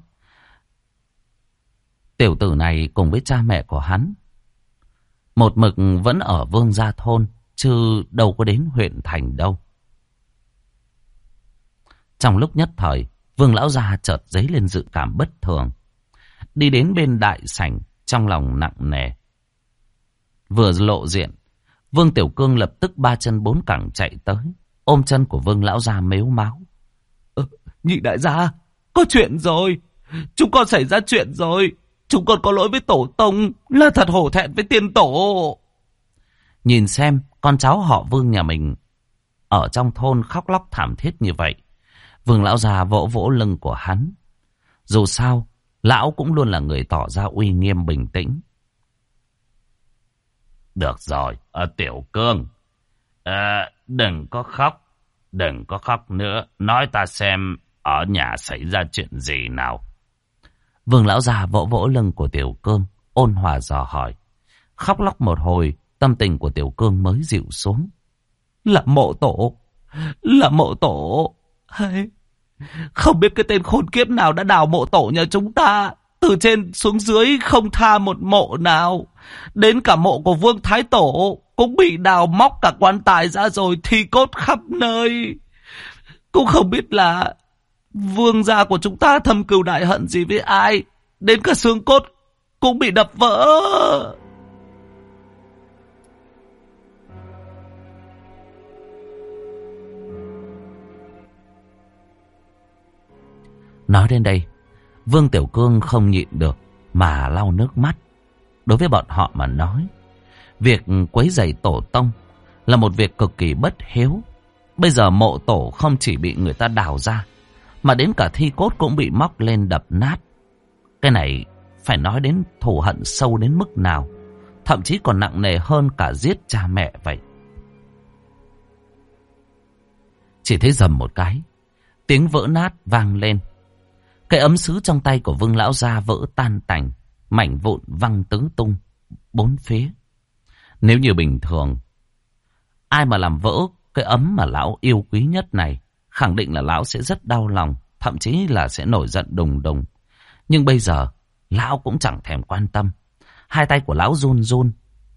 [SPEAKER 1] tiểu tử này cùng với cha mẹ của hắn một mực vẫn ở Vương gia thôn, chứ đâu có đến huyện thành đâu. Trong lúc nhất thời, Vương lão gia chợt dấy lên dự cảm bất thường. Đi đến bên đại sảnh, trong lòng nặng nề. Vừa lộ diện, Vương Tiểu Cương lập tức ba chân bốn cẳng chạy tới, ôm chân của Vương lão gia mếu máo.
[SPEAKER 2] Nhị đại gia, có chuyện rồi. Chúng con xảy ra chuyện rồi. Chúng con có lỗi với tổ tông, là thật hổ thẹn với tiên tổ.
[SPEAKER 1] Nhìn xem con cháu họ Vương nhà mình ở trong thôn khóc lóc thảm thiết như vậy, Vương lão già vỗ vỗ lưng của hắn. Dù sao, lão cũng luôn là người tỏ ra uy nghiêm bình tĩnh. Được rồi, Tiểu Cương, đừng có khóc nữa. Nói ta xem ở nhà xảy ra chuyện gì nào. Vương lão già vỗ vỗ lưng của Tiểu Cương, ôn hòa dò hỏi. Khóc lóc một hồi, tâm tình của Tiểu Cương mới dịu xuống. Là mộ tổ. Hay, không biết cái tên khốn kiếp nào đã đào mộ tổ nhà chúng ta. Từ trên xuống dưới không tha một mộ nào. Đến cả mộ của Vương Thái Tổ cũng bị đào móc cả quan tài ra rồi, thi cốt khắp nơi. Cũng không biết là vương gia của chúng ta thâm cừu đại hận gì với ai. Đến cả xương cốt cũng bị đập vỡ. Nói đến đây, Vương Tiểu Cương không nhịn được mà lau nước mắt. Đối với bọn họ mà nói, việc quấy rầy tổ tông là một việc cực kỳ bất hiếu. Bây giờ mộ tổ không chỉ bị người ta đào ra, mà đến cả thi cốt cũng bị móc lên đập nát. Cái này phải nói đến thù hận sâu đến mức nào, thậm chí còn nặng nề hơn cả giết cha mẹ vậy. Chỉ thấy rầm một cái, tiếng vỡ nát vang lên. Cái ấm sứ trong tay của Vương lão gia vỡ tan tành, mảnh vụn văng tứ tung bốn phía. Nếu như bình thường, ai mà làm vỡ cái ấm mà lão yêu quý nhất này, khẳng định là lão sẽ rất đau lòng, thậm chí là sẽ nổi giận đùng đùng. Nhưng bây giờ, lão cũng chẳng thèm quan tâm. Hai tay của lão run run.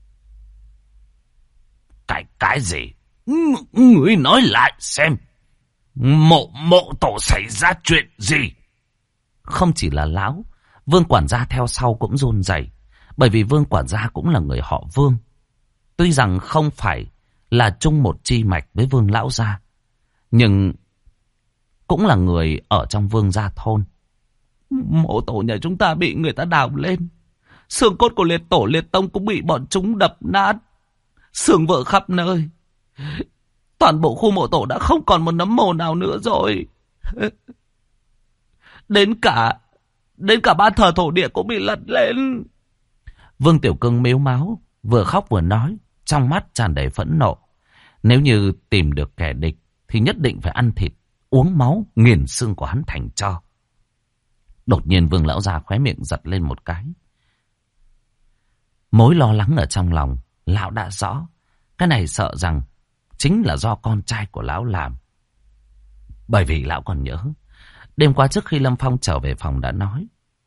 [SPEAKER 1] Cái gì? Ngươi nói lại xem. Mộ tổ xảy ra chuyện gì? Không chỉ là lão, Vương quản gia theo sau cũng run rẩy, bởi vì Vương quản gia cũng là người họ Vương. Tuy rằng không phải là chung một chi mạch với Vương lão gia, nhưng cũng là người ở trong Vương gia thôn. Mộ tổ nhà chúng ta bị người ta đào lên, xương cốt của liệt tổ liệt tông cũng bị bọn chúng đập nát, xương vỡ khắp nơi. Toàn bộ khu mộ tổ đã không còn một nấm mồ nào nữa rồi. Đến cả ban thờ thổ địa cũng bị lật lên. Vương Tiểu Cương mếu máo, vừa khóc vừa nói, trong mắt tràn đầy phẫn nộ. Nếu như tìm được kẻ địch thì nhất định phải ăn thịt, uống máu, nghiền xương của hắn thành tro. Đột nhiên Vương lão già khóe miệng giật lên một cái. Mối lo lắng ở trong lòng lão đã rõ. Cái này sợ rằng chính là do con trai của lão làm. Bởi vì lão còn nhớ, đêm qua trước khi Lâm Phong trở về phòng đã nói,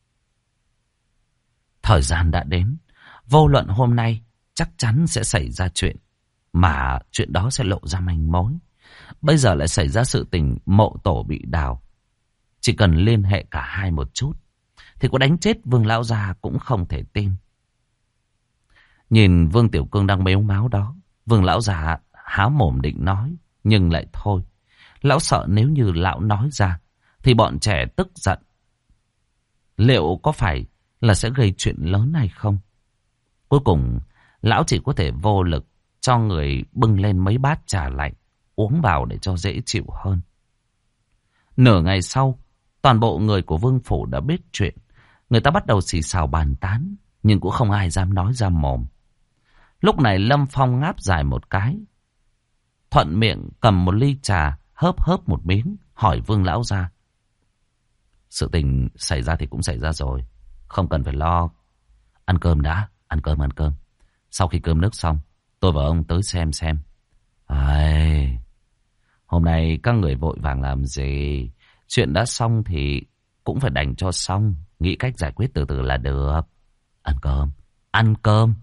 [SPEAKER 1] thời gian đã đến, vô luận hôm nay chắc chắn sẽ xảy ra chuyện, mà chuyện đó sẽ lộ ra manh mối. Bây giờ lại xảy ra sự tình mộ tổ bị đào. Chỉ cần liên hệ cả hai một chút, thì có đánh chết Vương lão già cũng không thể tin. Nhìn Vương Tiểu Cương đang mếu máo đó, Vương lão già há mồm định nói, nhưng lại thôi. Lão sợ nếu như lão nói ra thì bọn trẻ tức giận. Liệu có phải là sẽ gây chuyện lớn hay không? Cuối cùng, lão chỉ có thể vô lực cho người bưng lên mấy bát trà lạnh, uống vào để cho dễ chịu hơn. Nửa ngày sau, toàn bộ người của Vương Phủ đã biết chuyện. Người ta bắt đầu xì xào bàn tán, nhưng cũng không ai dám nói ra mồm. Lúc này Lâm Phong ngáp dài một cái, thuận miệng cầm một ly trà, hớp một miếng, hỏi Vương lão gia. Sự tình xảy ra thì cũng xảy ra rồi, không cần phải lo. Ăn cơm đã, ăn cơm. Sau khi cơm nước xong, tôi và ông tới xem. Ai... Hôm nay các người vội vàng làm gì? Chuyện đã xong thì cũng phải đành cho xong, nghĩ cách giải quyết từ từ là được. Ăn cơm.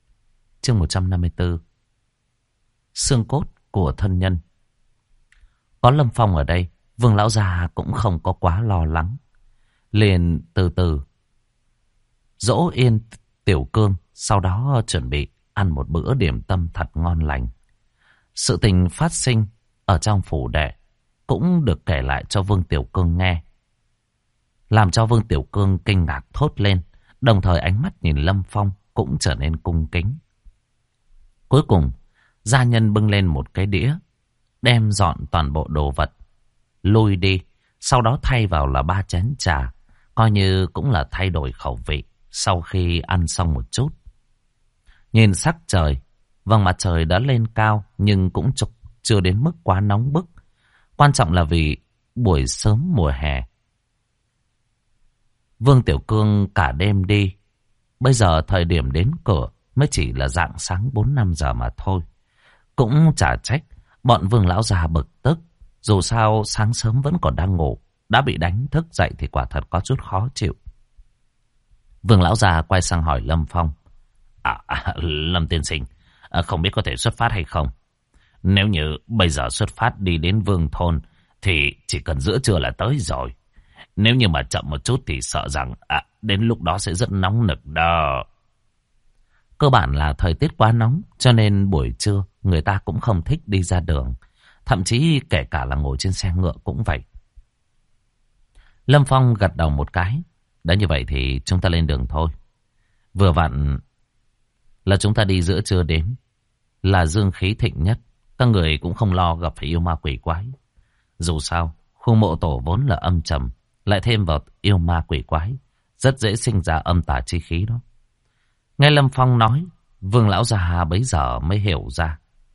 [SPEAKER 1] Chương 154. Xương cốt của thân nhân. Có Lâm Phong ở đây, Vương lão già cũng không có quá lo lắng. Liền từ từ dỗ yên Tiểu Cương, sau đó chuẩn bị ăn một bữa điểm tâm thật ngon lành. Sự tình phát sinh ở trong phủ đệ cũng được kể lại cho Vương Tiểu Cương nghe, làm cho Vương Tiểu Cương kinh ngạc thốt lên, đồng thời ánh mắt nhìn Lâm Phong cũng trở nên cung kính. Cuối cùng, gia nhân bưng lên một cái đĩa, đem dọn toàn bộ đồ vật, lôi đi, sau đó thay vào là 3 chén trà, coi như cũng là thay đổi khẩu vị sau khi ăn xong một chút. Nhìn sắc trời, vầng mặt trời đã lên cao nhưng cũng chưa đến mức quá nóng bức. Quan trọng là vì buổi sớm mùa hè. Vương Tiểu Cương cả đêm đi, bây giờ thời điểm đến cửa mới chỉ là rạng sáng 4-5 giờ mà thôi. Cũng chả trách bọn Vương lão già bực tức, dù sao sáng sớm vẫn còn đang ngủ, đã bị đánh thức dậy thì quả thật có chút khó chịu. Vương lão già quay sang hỏi Lâm Phong. Lâm tiên sinh, không biết có thể xuất phát hay không? Nếu như bây giờ xuất phát đi đến Vương thôn thì chỉ cần giữa trưa là tới rồi. Nếu như mà chậm một chút thì sợ rằng đến lúc đó sẽ rất nóng nực đó. Cơ bản là thời tiết quá nóng, cho nên buổi trưa người ta cũng không thích đi ra đường. Thậm chí kể cả là ngồi trên xe ngựa cũng vậy. Lâm Phong gật đầu một cái. Đã như vậy thì chúng ta lên đường thôi. Vừa vặn là chúng ta đi giữa trưa đến, là dương khí thịnh nhất. Các người cũng không lo gặp phải yêu ma quỷ quái. Dù sao, khu mộ tổ vốn là âm trầm, lại thêm vào yêu ma quỷ quái, rất dễ sinh ra âm tà chi khí đó. Nghe Lâm Phong nói, Vương lão già bấy giờ mới hiểu ra.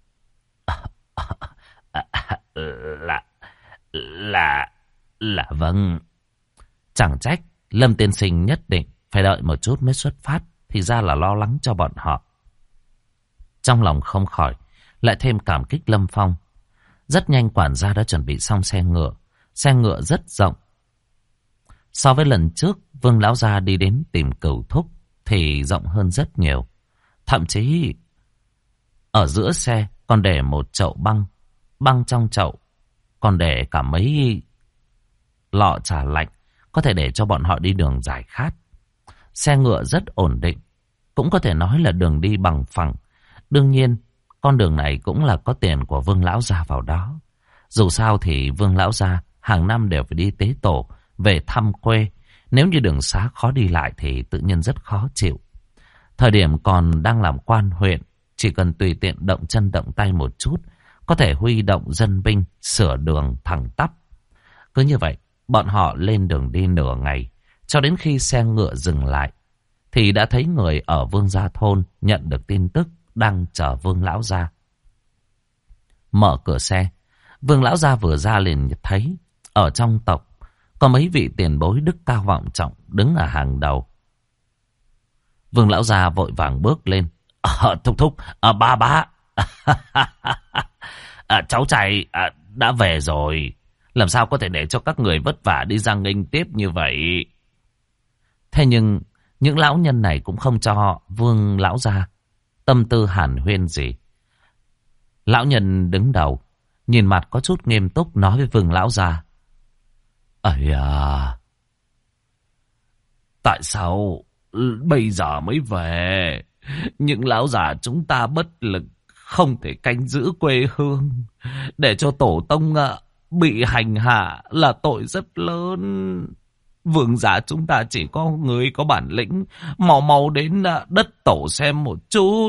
[SPEAKER 1] Là vâng. Chẳng trách Lâm tiên sinh nhất định phải đợi một chút mới xuất phát, thì ra là lo lắng cho bọn họ. Trong lòng không khỏi lại thêm cảm kích Lâm Phong. Rất nhanh quản gia đã chuẩn bị xong xe ngựa. Xe ngựa rất rộng. So với lần trước Vương lão gia đi đến tìm Cửu thúc thì rộng hơn rất nhiều. Thậm chí ở giữa xe còn để một chậu băng. Băng trong chậu còn để cả mấy lọ trà lạnh, có thể để cho bọn họ đi đường giải khát. Xe ngựa rất ổn định, cũng có thể nói là đường đi bằng phẳng. Đương nhiên, con đường này cũng là có tiền của Vương lão gia vào đó. Dù sao thì Vương lão gia hàng năm đều phải đi tế tổ, về thăm quê. Nếu như đường xá khó đi lại thì tự nhiên rất khó chịu. Thời điểm còn đang làm quan huyện, chỉ cần tùy tiện động chân động tay một chút, có thể huy động dân binh sửa đường thẳng tắp. Cứ như vậy, bọn họ lên đường đi nửa ngày, cho đến khi xe ngựa dừng lại, thì đã thấy người ở Vương gia thôn nhận được tin tức đang chờ Vương lão gia. Mở cửa xe, Vương lão gia vừa ra liền thấy ở trong tộc có mấy vị tiền bối đức cao vọng trọng đứng ở hàng đầu. Vương lão gia vội vàng bước lên. Thúc, ba. Cháu trai đã về rồi. Làm sao có thể để cho các người vất vả đi ra nghênh tiếp như vậy? Thế nhưng những lão nhân này cũng không cho Vương lão gia tâm tư hàn huyên gì. Lão nhân đứng đầu, nhìn mặt có chút nghiêm túc nói với Vương lão gia. Tại sao bây giờ mới về? Những lão già chúng ta bất lực, không thể canh giữ quê hương, để cho tổ tông bị hành hạ là tội rất lớn. Vương gia chúng ta chỉ có người có bản lĩnh, mau đến đất tổ xem một chút.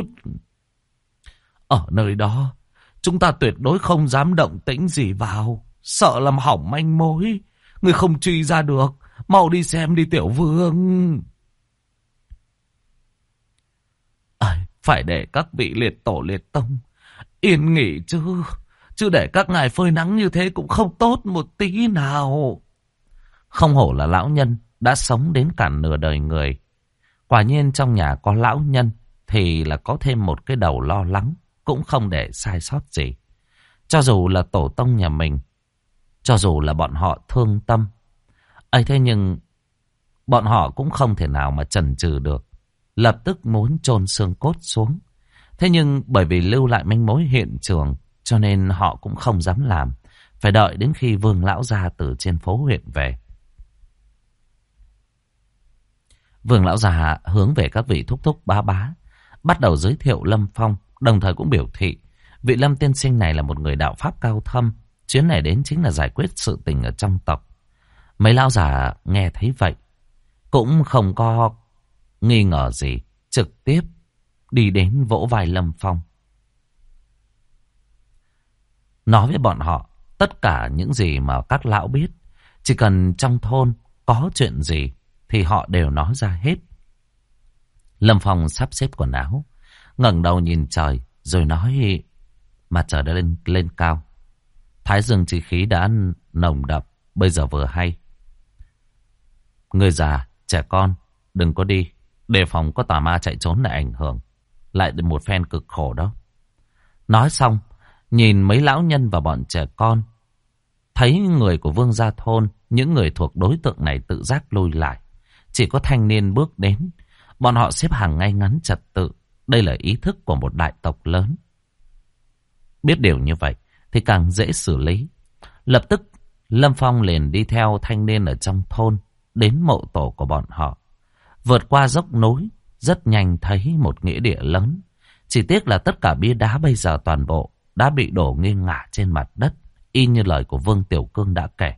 [SPEAKER 1] Ở nơi đó, chúng ta tuyệt đối không dám động tĩnh gì vào, sợ làm hỏng manh mối. Người không truy ra được, mau đi xem đi tiểu vương. Phải để các vị liệt tổ liệt tông yên nghỉ chứ để các ngài phơi nắng như thế cũng không tốt một tí nào. Không hổ là lão nhân đã sống đến cả nửa đời người. Quả nhiên trong nhà có lão nhân thì là có thêm một cái đầu lo lắng, cũng không để sai sót gì. Cho dù là tổ tông nhà mình, cho dù là bọn họ thương tâm, thế nhưng bọn họ cũng không thể nào mà chần chừ được, lập tức muốn chôn xương cốt xuống. Thế nhưng bởi vì lưu lại manh mối hiện trường, cho nên họ cũng không dám làm. phải đợi đến khi Vương lão gia từ trên phố huyện về. Vương lão già hướng về các vị thúc thúc bá bá, bắt đầu giới thiệu Lâm Phong, đồng thời cũng biểu thị vị Lâm tiên sinh này là một người đạo pháp cao thâm, chuyến này đến chính là giải quyết sự tình ở trong tộc. Mấy lão già nghe thấy vậy cũng không có nghi ngờ gì, trực tiếp đi đến vỗ vai Lâm Phong, nói với bọn họ tất cả những gì mà các lão biết, chỉ cần trong thôn có chuyện gì thì họ đều nói ra hết. Lâm Phong sắp xếp quần áo, ngẩng đầu nhìn trời rồi nói: mặt trời đã lên cao, thái dương chi khí đã nồng đậm, bây giờ vừa hay. Người già, trẻ con đừng có đi, đề phòng có tà ma chạy trốn lại ảnh hưởng, lại một phen cực khổ đó. Nói xong, nhìn mấy lão nhân và bọn trẻ con, thấy người của Vương gia thôn, những người thuộc đối tượng này tự giác lùi lại. Chỉ có thanh niên bước đến, bọn họ xếp hàng ngay ngắn trật tự. Đây là ý thức của một đại tộc lớn. Biết điều như vậy thì càng dễ xử lý. Lập tức Lâm Phong liền đi theo thanh niên ở trong thôn đến mộ tổ của bọn họ. Vượt qua dốc núi, rất nhanh thấy một nghĩa địa lớn. Chỉ tiếc là tất cả bia đá bây giờ toàn bộ đã bị đổ nghiêng ngả trên mặt đất, y như lời của Vương Tiểu Cương đã kể.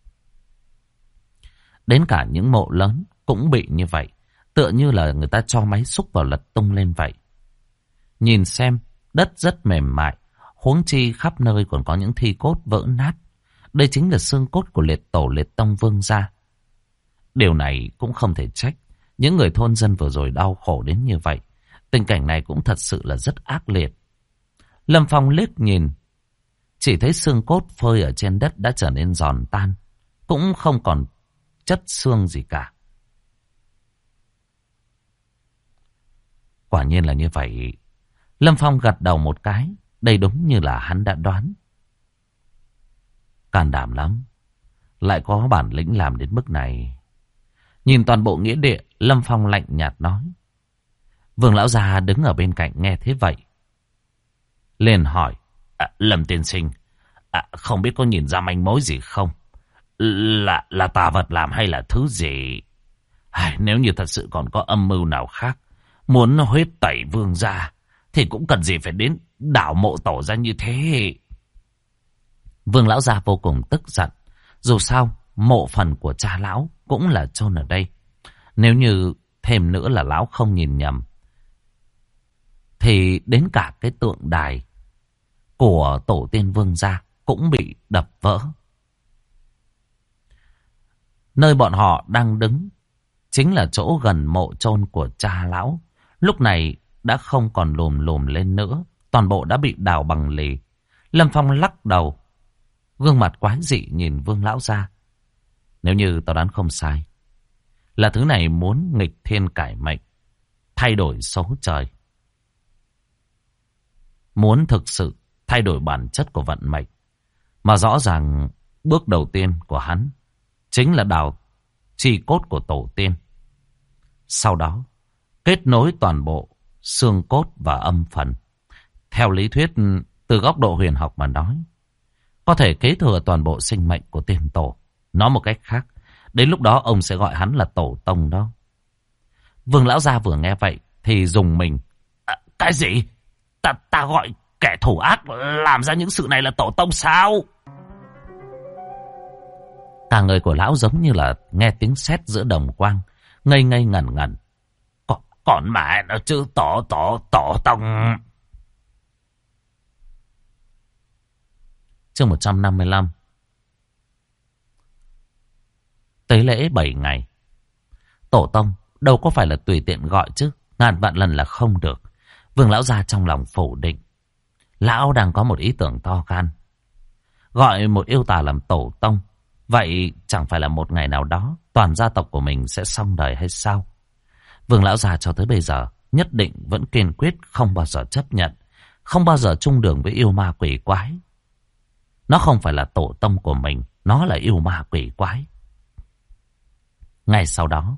[SPEAKER 1] Đến cả những mộ lớn cũng bị như vậy, tựa như là người ta cho máy xúc vào lật tung lên vậy. Nhìn xem, đất rất mềm mại, huống chi khắp nơi còn có những thi cốt vỡ nát. Đây chính là xương cốt của liệt tổ liệt tông Vương gia. Điều này cũng không thể trách những người thôn dân vừa rồi đau khổ đến như vậy. Tình cảnh này cũng thật sự là rất ác liệt. Lâm Phong liếc nhìn, chỉ thấy xương cốt phơi ở trên đất đã trở nên giòn tan, cũng không còn chất xương gì cả. Quả nhiên là như vậy. Lâm Phong gật đầu một cái, đây đúng như là hắn đã đoán. Can đảm lắm, lại có bản lĩnh làm đến mức này. Nhìn toàn bộ nghĩa địa, Lâm Phong lạnh nhạt nói. Vương lão già đứng ở bên cạnh nghe thế vậy, liền hỏi: Lâm tiên sinh, không biết có nhìn ra manh mối gì không? Là tà vật làm hay là thứ gì? Nếu như thật sự còn có âm mưu nào khác, muốn huyết tẩy Vương gia, thì cũng cần gì phải đến đảo mộ tổ ra như thế. Vương lão gia vô cùng tức giận. Dù sao, mộ phần của cha lão cũng là chôn ở đây. Nếu như thêm nữa là lão không nhìn nhầm, thì đến cả cái tượng đài của tổ tiên Vương gia cũng bị đập vỡ. Nơi bọn họ đang đứng chính là chỗ gần mộ chôn của cha lão. Lúc này đã không còn lùm lùm lên nữa, toàn bộ đã bị đào bằng lì. Lâm Phong lắc đầu, gương mặt quái dị nhìn Vương lão gia. Nếu như tao đoán không sai, là thứ này muốn nghịch thiên cải mệnh, thay đổi số trời, muốn thực sự thay đổi bản chất của vận mệnh. Mà rõ ràng bước đầu tiên của hắn chính là đào chi cốt của tổ tiên, sau đó kết nối toàn bộ xương cốt và âm phần. Theo lý thuyết, từ góc độ huyền học mà nói, có thể kế thừa toàn bộ sinh mệnh của tiên tổ. Nói một cách khác, đến lúc đó ông sẽ gọi hắn là tổ tông đó. Vương lão gia vừa nghe vậy thì rùng mình. Cái gì? Ta gọi kẻ thủ ác làm ra những sự này là tổ tông sao? Cả người của lão giống như là nghe tiếng sét giữa đồng quang, ngây ngây ngẩn ngẩn. Còn mẹ nó chứ, tổ tông. Chương 155. Tế lễ 7 ngày. Tổ tông đâu có phải là tùy tiện gọi chứ, ngàn vạn lần là không được. Vương lão gia trong lòng phủ định. Lão đang có một ý tưởng to gan, gọi một yêu tà làm tổ tông. Vậy chẳng phải là một ngày nào đó toàn gia tộc của mình sẽ xong đời hay sao? Vương lão già cho tới bây giờ nhất định vẫn kiên quyết không bao giờ chấp nhận, không bao giờ chung đường với yêu ma quỷ quái. Nó không phải là tổ tông của mình, nó là yêu ma quỷ quái. Ngày sau đó,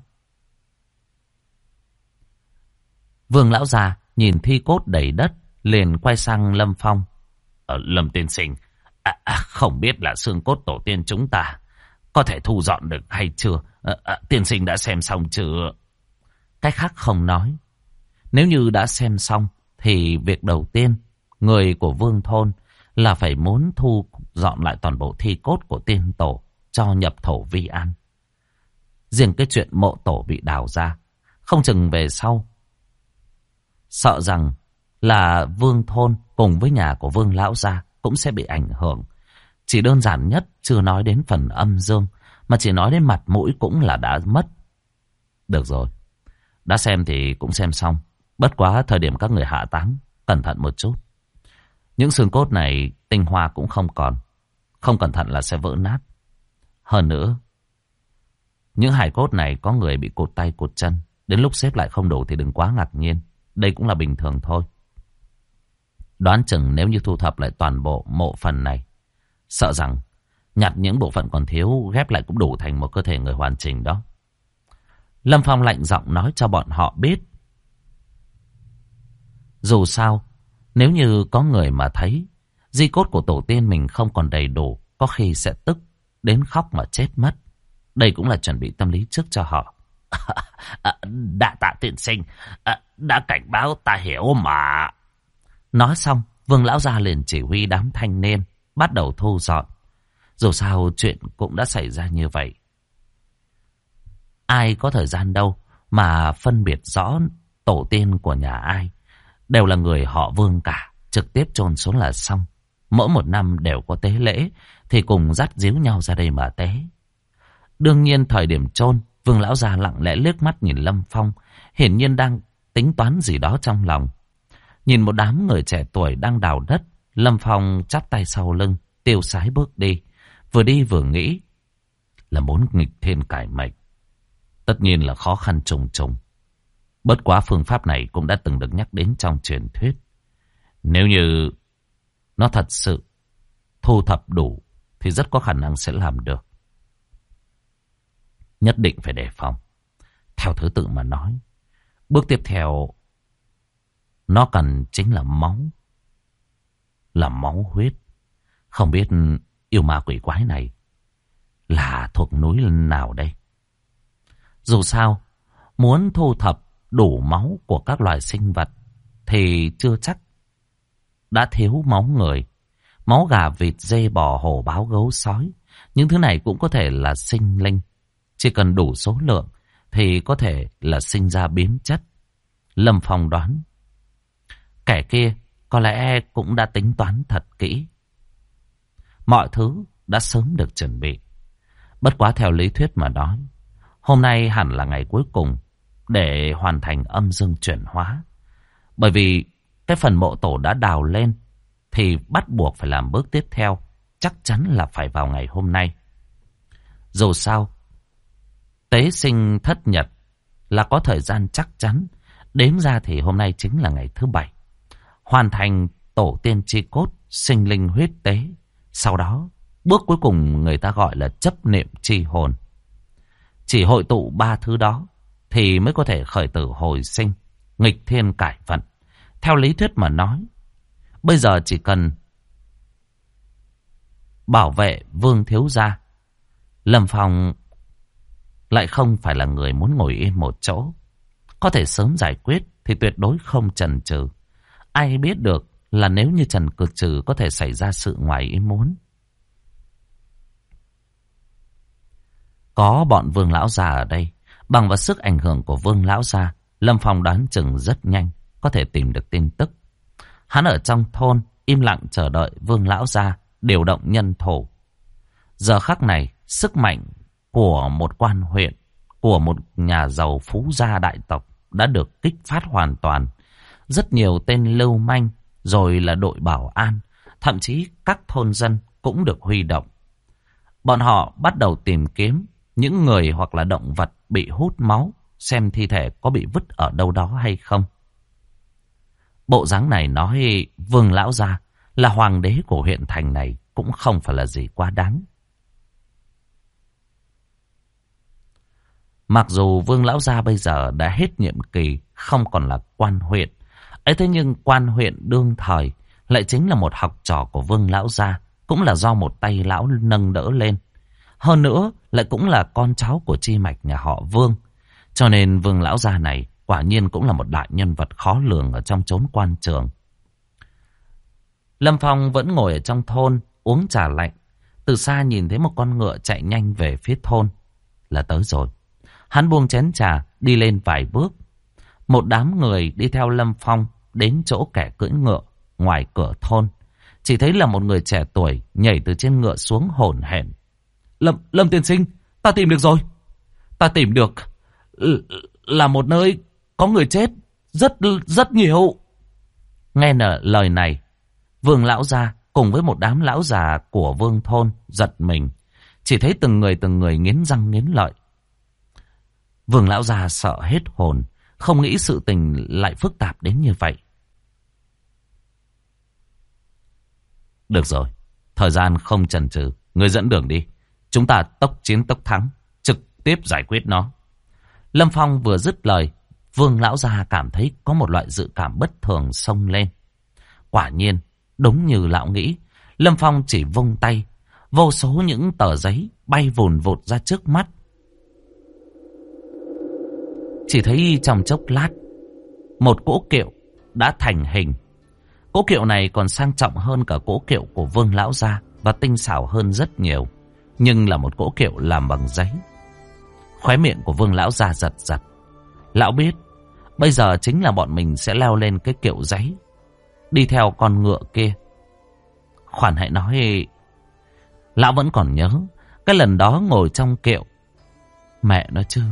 [SPEAKER 1] Vương lão già nhìn thi cốt đầy đất, liền quay sang Lâm Phong. Lâm tiên sinh, Không biết là xương cốt tổ tiên chúng ta có thể thu dọn được hay chưa? Tiên sinh đã xem xong chưa?
[SPEAKER 2] Cái khác không nói. Nếu như đã xem xong thì việc đầu tiên người của Vương thôn là phải muốn thu dọn lại toàn bộ thi cốt của tiên tổ cho nhập thổ vi an. Riêng cái chuyện mộ tổ bị đào ra, không chừng về sau sợ rằng là Vương thôn cùng với nhà của Vương lão gia cũng sẽ bị ảnh hưởng. Chỉ đơn giản nhất, chưa nói đến phần âm dương, mà chỉ nói đến mặt mũi cũng là đã mất. Được rồi, đã xem thì cũng xem xong. Bất quá thời điểm các người hạ táng, cẩn thận một chút. Những xương cốt này tinh hoa cũng không còn, không cẩn thận là sẽ vỡ nát. Hơn nữa, những hài cốt này có người bị cụt tay cụt chân, đến lúc xếp lại không đủ thì đừng quá ngạc nhiên. Đây cũng là bình thường thôi. Đoán chừng nếu như thu thập lại toàn bộ mộ phần này, sợ rằng nhặt những bộ phận còn thiếu ghép lại cũng đủ thành một cơ thể người hoàn chỉnh đó. Lâm Phong lạnh giọng nói cho bọn họ biết. Dù sao, nếu như có người mà thấy di cốt của tổ tiên mình không còn đầy đủ, có khi sẽ tức đến khóc mà chết mất. Đây cũng là chuẩn bị tâm lý trước cho họ.
[SPEAKER 1] Đã tạ tiên sinh, đã cảnh báo ta hiểu mà.
[SPEAKER 2] Nói xong, Vương lão gia liền chỉ huy đám thanh niên bắt đầu thu dọn. Dù sao chuyện cũng đã xảy ra như vậy, ai có thời gian đâu mà phân biệt rõ tổ tiên của nhà ai. Đều là người họ Vương cả, trực tiếp chôn xuống là xong. Mỗi một năm đều có tế lễ thì cùng dắt díu nhau ra đây mà tế. Đương nhiên thời điểm chôn, Vương lão gia lặng lẽ liếc mắt nhìn Lâm Phong, hiển nhiên đang tính toán gì đó trong lòng. Nhìn một đám người trẻ tuổi đang đào đất, Lâm Phong chắp tay sau lưng, tiêu sái bước đi. Vừa đi vừa nghĩ là muốn nghịch thiên cải mệnh. Tất nhiên là khó khăn trùng trùng. Bất quá phương pháp này cũng đã từng được nhắc đến trong truyền thuyết. Nếu như nó thật sự thu thập đủ thì rất có khả năng sẽ làm được. Nhất định phải đề phòng. Theo thứ tự mà nói, bước tiếp theo nó cần chính là máu. Là máu huyết. Không biết yêu ma quỷ quái này là thuộc núi nào đây? Dù sao, muốn thu thập đủ máu của các loài sinh vật thì chưa chắc đã thiếu máu người. Máu gà, vịt, dê, bò, hổ, báo, gấu, sói, những thứ này cũng có thể là sinh linh. Chỉ cần đủ số lượng thì có thể là sinh ra biến chất. Lâm Phong đoán kẻ kia có lẽ cũng đã tính toán thật kỹ. Mọi thứ đã sớm được chuẩn bị. Bất quá theo lý thuyết mà nói, hôm nay hẳn là ngày cuối cùng để hoàn thành âm dương chuyển hóa. Bởi vì cái phần mộ tổ đã đào lên thì bắt buộc phải làm bước tiếp theo. Chắc chắn là phải vào ngày hôm nay. Dù sao, tế sinh thất nhật là có thời gian chắc chắn. Đếm ra thì hôm nay chính là ngày thứ 7. Hoàn thành tổ tiên chi cốt, sinh linh huyết tế. Sau đó, bước cuối cùng người ta gọi là chấp niệm chi hồn. Chỉ hội tụ 3 thứ đó thì mới có thể khởi tử hồi sinh, nghịch thiên cải vận. Theo lý thuyết mà nói, bây giờ chỉ cần bảo vệ Vương thiếu gia, Lâm Phong lại không phải là người muốn ngồi yên một chỗ. Có thể sớm giải quyết thì tuyệt đối không chần chừ. Ai biết được là nếu như chần chừ có thể xảy ra sự ngoài ý muốn. Có bọn Vương lão gia ở đây, bằng vào sức ảnh hưởng của Vương lão gia, Lâm Phong đoán chừng rất nhanh có thể tìm được tin tức. Hắn ở trong thôn im lặng chờ đợi Vương lão gia điều động nhân thổ. Giờ khắc này, sức mạnh của một quan huyện, của một nhà giàu phú gia đại tộc đã được kích phát hoàn toàn. Rất nhiều tên lưu manh, rồi là đội bảo an, thậm chí các thôn dân cũng được huy động. Bọn họ bắt đầu tìm kiếm những người hoặc là động vật bị hút máu, xem thi thể có bị vứt ở đâu đó hay không. Bộ dáng này nói Vương lão gia là hoàng đế của huyện thành này cũng không phải là gì quá đáng. Mặc dù Vương lão gia bây giờ đã hết nhiệm kỳ, không còn là quan huyện, ấy thế nhưng quan huyện đương thời lại chính là một học trò của Vương lão gia, cũng là do một tay lão nâng đỡ lên. Hơn nữa lại cũng là con cháu của chi mạch nhà họ Vương. Cho nên Vương lão gia này quả nhiên cũng là một đại nhân vật khó lường ở trong chốn quan trường. Lâm Phong vẫn ngồi ở trong thôn uống trà lạnh. Từ xa nhìn thấy một con ngựa chạy nhanh về phía thôn. Là tới rồi. Hắn buông chén trà đi lên vài bước. Một đám người đi theo Lâm Phong đến chỗ kẻ cưỡi ngựa ngoài cửa thôn. Chỉ thấy là một người trẻ tuổi nhảy từ trên ngựa xuống hổn hển. Lâm tiên sinh, ta tìm được rồi. Ta tìm được là một nơi có người chết rất nhiều. Nghe lời này, Vương lão gia cùng với một đám lão già của Vương thôn giật mình. Chỉ thấy từng người nghiến răng nghiến lợi. Vương lão già sợ hết hồn, không nghĩ sự tình lại phức tạp đến như vậy. Được rồi, thời gian không chần chừ, ngươi dẫn đường đi. Chúng ta tốc chiến tốc thắng, trực tiếp giải quyết nó. Lâm Phong vừa dứt lời, Vương lão gia cảm thấy có một loại dự cảm bất thường xông lên. Quả nhiên, đúng như lão nghĩ, Lâm Phong chỉ vung tay, vô số những tờ giấy bay vùn vụt ra trước mắt. Chỉ thấy trong chốc lát, một cỗ kiệu đã thành hình. Cỗ kiệu này còn sang trọng hơn cả cỗ kiệu của Vương lão gia và tinh xảo hơn rất nhiều, nhưng là một cỗ kiệu làm bằng giấy. Khóe miệng của Vương lão gia giật giật. Lão biết, bây giờ chính là bọn mình sẽ leo lên cái kiệu giấy, đi theo con ngựa kia. Khoan hãy nói, lão vẫn còn nhớ cái lần đó ngồi trong kiệu. Mẹ nó chứ.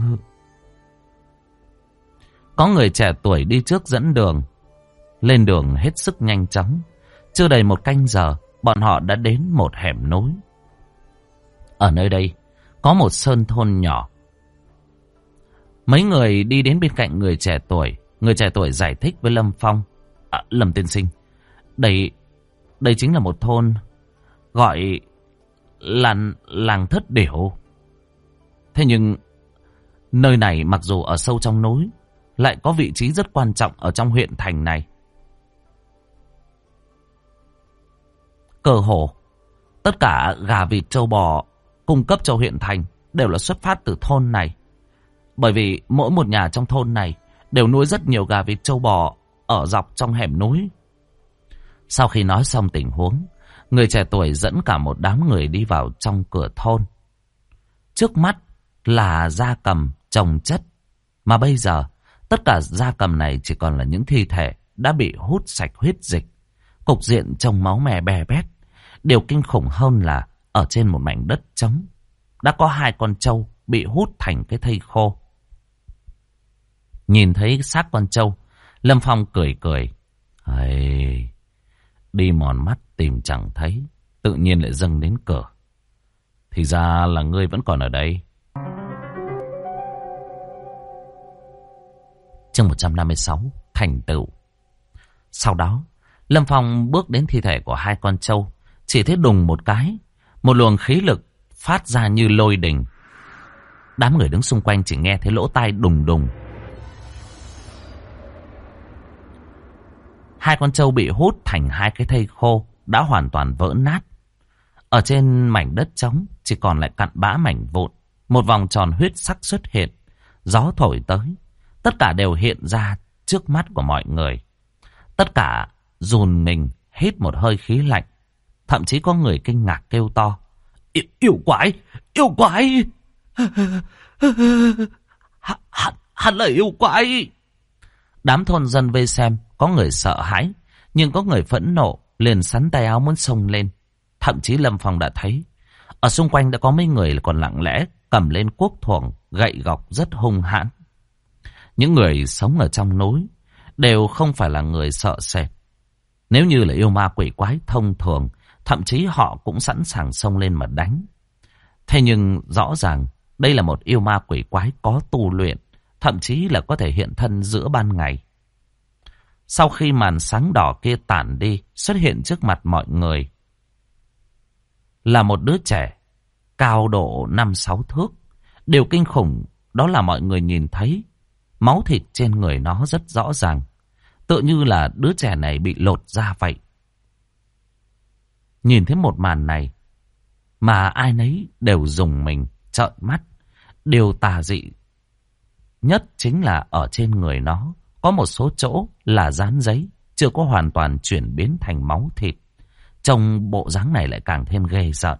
[SPEAKER 2] Có người trẻ tuổi đi trước dẫn đường. Lên đường hết sức nhanh chóng. Chưa đầy một canh giờ, bọn họ đã đến một hẻm núi. Ở nơi đây có một sơn thôn nhỏ. Mấy người đi đến bên cạnh người trẻ tuổi. Người trẻ tuổi giải thích với Lâm Phong. Lâm tiên sinh, đây chính là một thôn gọi là làng Thất Điểu. Thế nhưng nơi này mặc dù ở sâu trong núi, lại có vị trí rất quan trọng ở trong huyện thành này. Cơ hồ tất cả gà vịt trâu bò cung cấp cho huyện thành đều là xuất phát từ thôn này. Bởi vì mỗi một nhà trong thôn này đều nuôi rất nhiều gà vịt trâu bò ở dọc trong hẻm núi. Sau khi nói xong tình huống, người trẻ tuổi dẫn cả một đám người đi vào trong cửa thôn. Trước mắt là gia cầm chồng chất, mà bây giờ tất cả gia cầm này chỉ còn là những thi thể đã bị hút sạch huyết dịch. Cục diện trông máu me bè bét. Điều kinh khủng hơn là ở trên một mảnh đất trống đã có 2 con trâu bị hút thành cái thây khô. Nhìn thấy xác con trâu, Lâm Phong cười cười. Đi mòn mắt tìm chẳng thấy, tự nhiên lại dâng đến cửa. Thì ra là ngươi vẫn còn ở đây. Chương 156, thành tựu. Sau đó, Lâm Phong bước đến thi thể của 2 con trâu. Chỉ thấy đùng một cái, một luồng khí lực phát ra như lôi đình. Đám người đứng xung quanh chỉ nghe thấy lỗ tai đùng đùng. 2 con trâu bị hút thành 2 cái thây khô đã hoàn toàn vỡ nát. Ở trên mảnh đất trống chỉ còn lại cặn bã mảnh vụn. Một vòng tròn huyết sắc xuất hiện. Gió thổi tới, tất cả đều hiện ra trước mắt của mọi người. Tất cả dùn mình hít một hơi khí lạnh. Thậm chí có người kinh ngạc kêu to. Yêu quái! Yêu quái! Hắn là yêu quái! Đám thôn dân vây xem, có người sợ hãi, nhưng có người phẫn nộ, liền sắn tay áo muốn xông lên. Thậm chí Lâm Phong đã thấy, ở xung quanh đã có mấy người còn lặng lẽ cầm lên cuốc thuồng, gậy gộc rất hung hãn. Những người sống ở trong núi đều không phải là người sợ sệt. Nếu như là yêu ma quỷ quái thông thường, thậm chí họ cũng sẵn sàng xông lên mà đánh. Thế nhưng rõ ràng đây là một yêu ma quỷ quái có tu luyện, thậm chí là có thể hiện thân giữa ban ngày. Sau khi màn sáng đỏ kia tản đi, xuất hiện trước mặt mọi người là một đứa trẻ cao độ 5-6 thước. Điều kinh khủng đó là mọi người nhìn thấy máu thịt trên người nó rất rõ ràng, tựa như là đứa trẻ này bị lột da vậy. Nhìn thấy một màn này mà ai nấy đều rùng mình, trợn mắt. Điều tà dị nhất chính là ở trên người nó có một số chỗ là dán giấy, chưa có hoàn toàn chuyển biến thành máu thịt. Trông bộ dáng này lại càng thêm ghê rợn.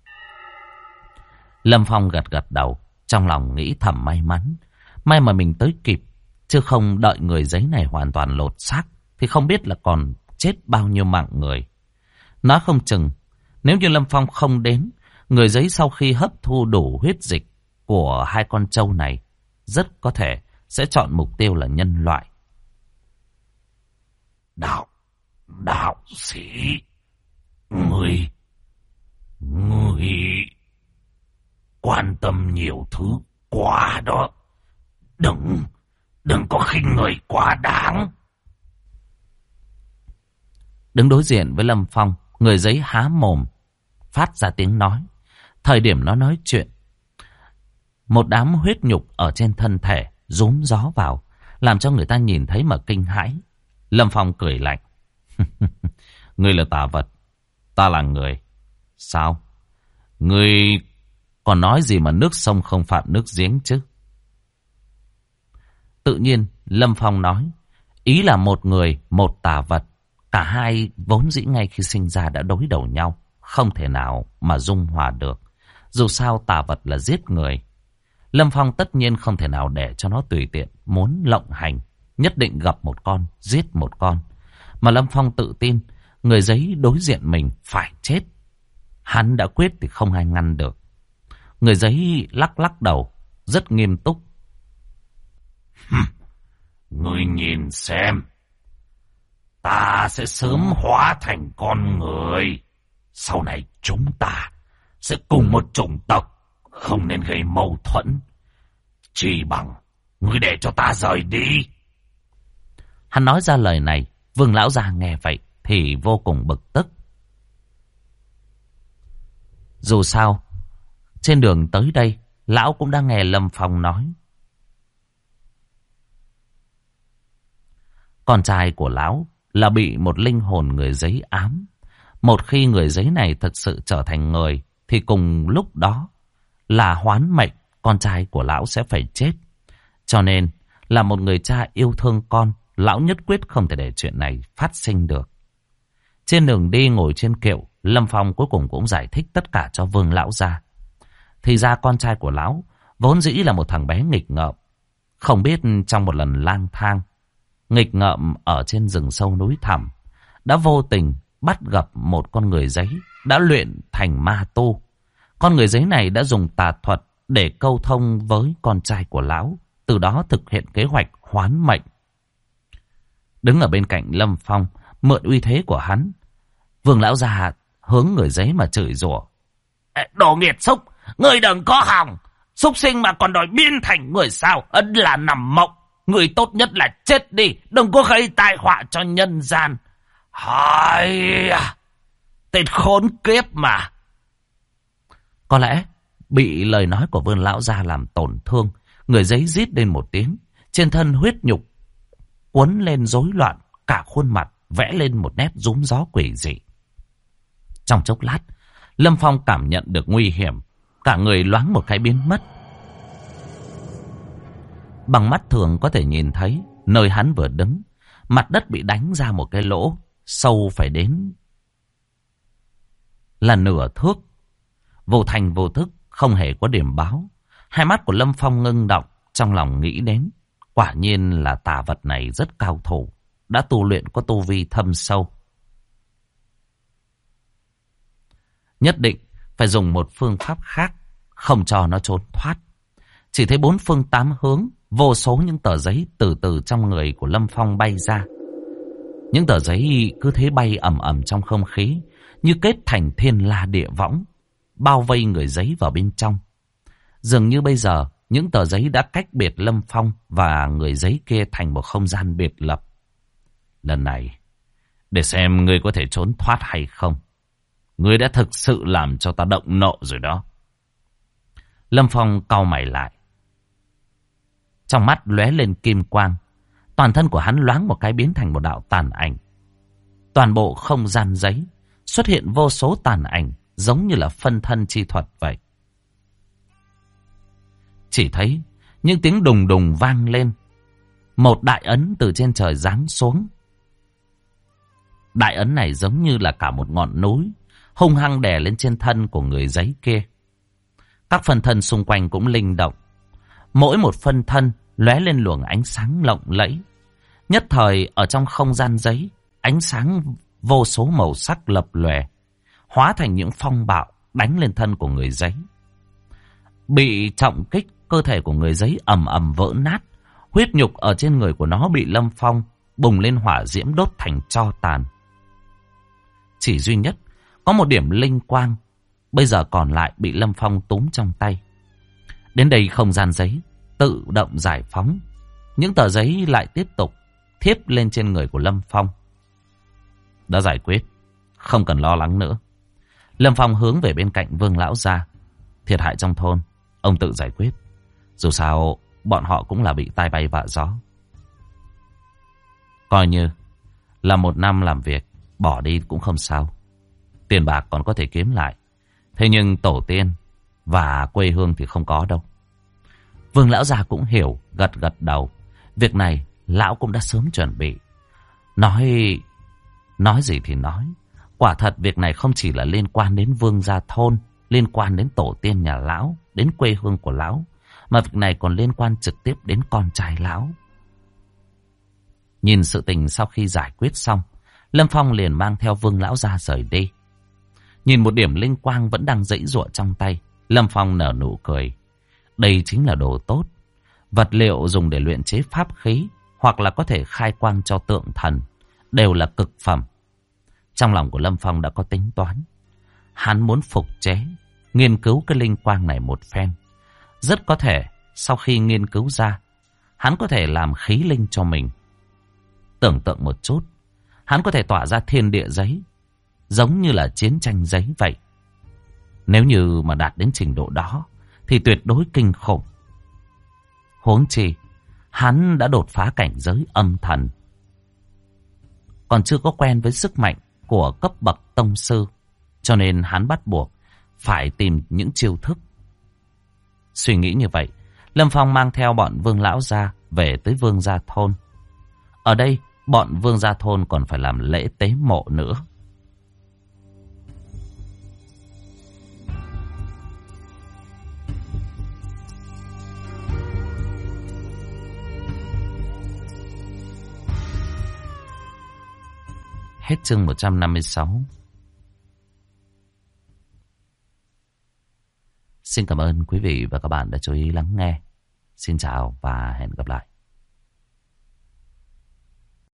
[SPEAKER 2] Lâm Phong gật gật đầu, trong lòng nghĩ thầm may mắn. May mà mình tới kịp, chứ không đợi người giấy này hoàn toàn lột xác thì không biết là còn chết bao nhiêu mạng người. Nói không chừng, nếu như Lâm Phong không đến, người giấy sau khi hấp thu đủ huyết dịch của hai con trâu này, rất có thể sẽ chọn mục tiêu là nhân loại.
[SPEAKER 1] Đạo sĩ, người quan tâm nhiều thứ quá đó. Đừng có khinh người quá đáng.
[SPEAKER 2] Đứng đối diện với Lâm Phong, người giấy há mồm, phát ra tiếng nói. Thời điểm nó nói chuyện, một đám huyết nhục ở trên thân thể rúm gió vào, làm cho người ta nhìn thấy mà kinh hãi. Lâm Phong cười lạnh. Ngươi là tà vật, ta là người. Sao? Ngươi còn nói gì mà nước sông không phạm nước giếng chứ? Tự nhiên Lâm Phong nói, ý là một người, một tà vật. Cả hai vốn dĩ ngay khi sinh ra đã đối đầu nhau, không thể nào mà dung hòa được. Dù sao tà vật là giết người. Lâm Phong tất nhiên không thể nào để cho nó tùy tiện muốn lộng hành, nhất định gặp một con, giết một con. Mà Lâm Phong tự tin, người giấy đối diện mình phải chết. Hắn đã quyết thì không ai ngăn được. Người giấy lắc lắc đầu, rất nghiêm túc.
[SPEAKER 1] Ngươi nhìn xem, ta sẽ sớm hóa thành con người. Sau này chúng ta sẽ cùng một chủng tộc, không nên gây mâu thuẫn. Chỉ bằng ngươi để cho ta rời đi.
[SPEAKER 2] Hắn nói ra lời này, Vương lão già nghe vậy thì vô cùng bực tức. Dù sao, trên đường tới đây, lão cũng đã nghe Lâm Phong nói. Con trai của lão là bị một linh hồn người giấy ám. Một khi người giấy này thật sự trở thành người, thì cùng lúc đó là hoán mệnh, con trai của lão sẽ phải chết. Cho nên, là một người cha yêu thương con, lão nhất quyết không thể để chuyện này phát sinh được. Trên đường đi ngồi trên kiệu, Lâm Phong cuối cùng cũng giải thích tất cả cho Vương lão ra. Thì ra con trai của lão vốn dĩ là một thằng bé nghịch ngợm. Không biết trong một lần lang thang, nghịch ngợm ở trên rừng sâu núi thẳm, đã vô tình bắt gặp một con người giấy đã luyện thành ma tu. Con người giấy này đã dùng tà thuật để câu thông với con trai của lão, từ đó thực hiện kế hoạch hoán mệnh. Đứng ở bên cạnh Lâm Phong, mượn uy thế của hắn, Vương lão già hướng người giấy mà chửi rủa.
[SPEAKER 1] Đồ nghiệt xúc, ngươi đừng có hòng. Xúc sinh mà còn đòi biến thành người sao? Ấn là nằm mộng. Người tốt nhất là chết đi, đừng có gây tai họa cho nhân gian. Hay à, tên khốn kiếp mà.
[SPEAKER 2] Có lẽ bị lời nói của Vương lão già làm tổn thương, người giấy rít lên một tiếng, trên thân huyết nhục cuốn lên rối loạn, cả khuôn mặt vẽ lên một nét rúm gió quỷ dị. Trong chốc lát, Lâm Phong cảm nhận được nguy hiểm, cả người loáng một cái biến mất. Bằng mắt thường có thể nhìn thấy, nơi hắn vừa đứng, mặt đất bị đánh ra một cái lỗ, sâu phải đến là nửa thước. Vô thành vô thức, không hề có điểm báo. Hai mắt của Lâm Phong ngưng động, trong lòng nghĩ đến, quả nhiên là tà vật này rất cao thủ, đã tu luyện có tu vi thâm sâu. Nhất định phải dùng một phương pháp khác, không cho nó trốn thoát. Chỉ thấy bốn phương tám hướng, vô số những tờ giấy từ từ trong người của Lâm Phong bay ra. Những tờ giấy cứ thế bay ầm ầm trong không khí, như kết thành thiên la địa võng, bao vây người giấy vào bên trong. Dường như bây giờ, những tờ giấy đã cách biệt Lâm Phong và người giấy kia thành một không gian biệt lập. Lần này, để xem ngươi có thể trốn thoát hay không. Ngươi đã thực sự làm cho ta động nộ rồi đó. Lâm Phong cau mày lại. Trong mắt lóe lên kim quang. Toàn thân của hắn loáng một cái biến thành một đạo tàn ảnh. Toàn bộ không gian giấy xuất hiện vô số tàn ảnh giống như là phân thân chi thuật vậy. Chỉ thấy những tiếng đùng đùng vang lên. Một đại ấn từ trên trời giáng xuống. Đại ấn này giống như là cả một ngọn núi, hung hăng đè lên trên thân của người giấy kia. Các phân thân xung quanh cũng linh động. Mỗi một phân thân lóe lên luồng ánh sáng lộng lẫy. Nhất thời ở trong không gian giấy, ánh sáng vô số màu sắc lập lòe, hóa thành những phong bạo đánh lên thân của người giấy. Bị trọng kích, cơ thể của người giấy ầm ầm vỡ nát. Huyết nhục ở trên người của nó bị Lâm Phong bùng lên hỏa diễm đốt thành tro tàn. Chỉ duy nhất có một điểm linh quang bây giờ còn lại bị Lâm Phong túm trong tay. Đến đây không gian giấy tự động giải phóng. Những tờ giấy lại tiếp tục thiếp lên trên người của Lâm Phong. Đã giải quyết, không cần lo lắng nữa. Lâm Phong hướng về bên cạnh Vương lão gia. Thiệt hại trong thôn ông tự giải quyết. Dù sao bọn họ cũng là bị tai bay vạ gió. Coi như là 1 năm làm việc bỏ đi cũng không sao. Tiền bạc còn có thể kiếm lại. Thế nhưng tổ tiên và quê hương thì không có đâu. Vương lão già cũng hiểu, gật gật đầu. Việc này lão cũng đã sớm chuẩn bị. Nói gì thì nói. Quả thật việc này không chỉ là liên quan đến Vương gia thôn, liên quan đến tổ tiên nhà lão, đến quê hương của lão, mà việc này còn liên quan trực tiếp đến con trai lão. Nhìn sự tình sau khi giải quyết xong, Lâm Phong liền mang theo Vương lão gia rời đi. Nhìn một điểm linh quang vẫn đang giãy giụa trong tay, Lâm Phong nở nụ cười. Đây chính là đồ tốt, vật liệu dùng để luyện chế pháp khí hoặc là có thể khai quang cho tượng thần, đều là cực phẩm. Trong lòng của Lâm Phong đã có tính toán. Hắn muốn phục chế, nghiên cứu cái linh quang này một phen. Rất có thể sau khi nghiên cứu ra, hắn có thể làm khí linh cho mình. Tưởng tượng một chút, hắn có thể tỏa ra thiên địa giấy, giống như là chiến tranh giấy vậy. Nếu như mà đạt đến trình độ đó, thì tuyệt đối kinh khủng. Huống chi, hắn đã đột phá cảnh giới âm thần. Còn chưa có quen với sức mạnh của cấp bậc tông sư, cho nên hắn bắt buộc phải tìm những chiêu thức. Suy nghĩ như vậy, Lâm Phong mang theo bọn Vương lão gia về tới Vương gia thôn. Ở đây, bọn Vương gia thôn còn phải làm lễ tế mộ nữa. Hết chương 156. Xin cảm ơn quý vị và các bạn đã chú ý lắng nghe. Xin chào và hẹn gặp lại.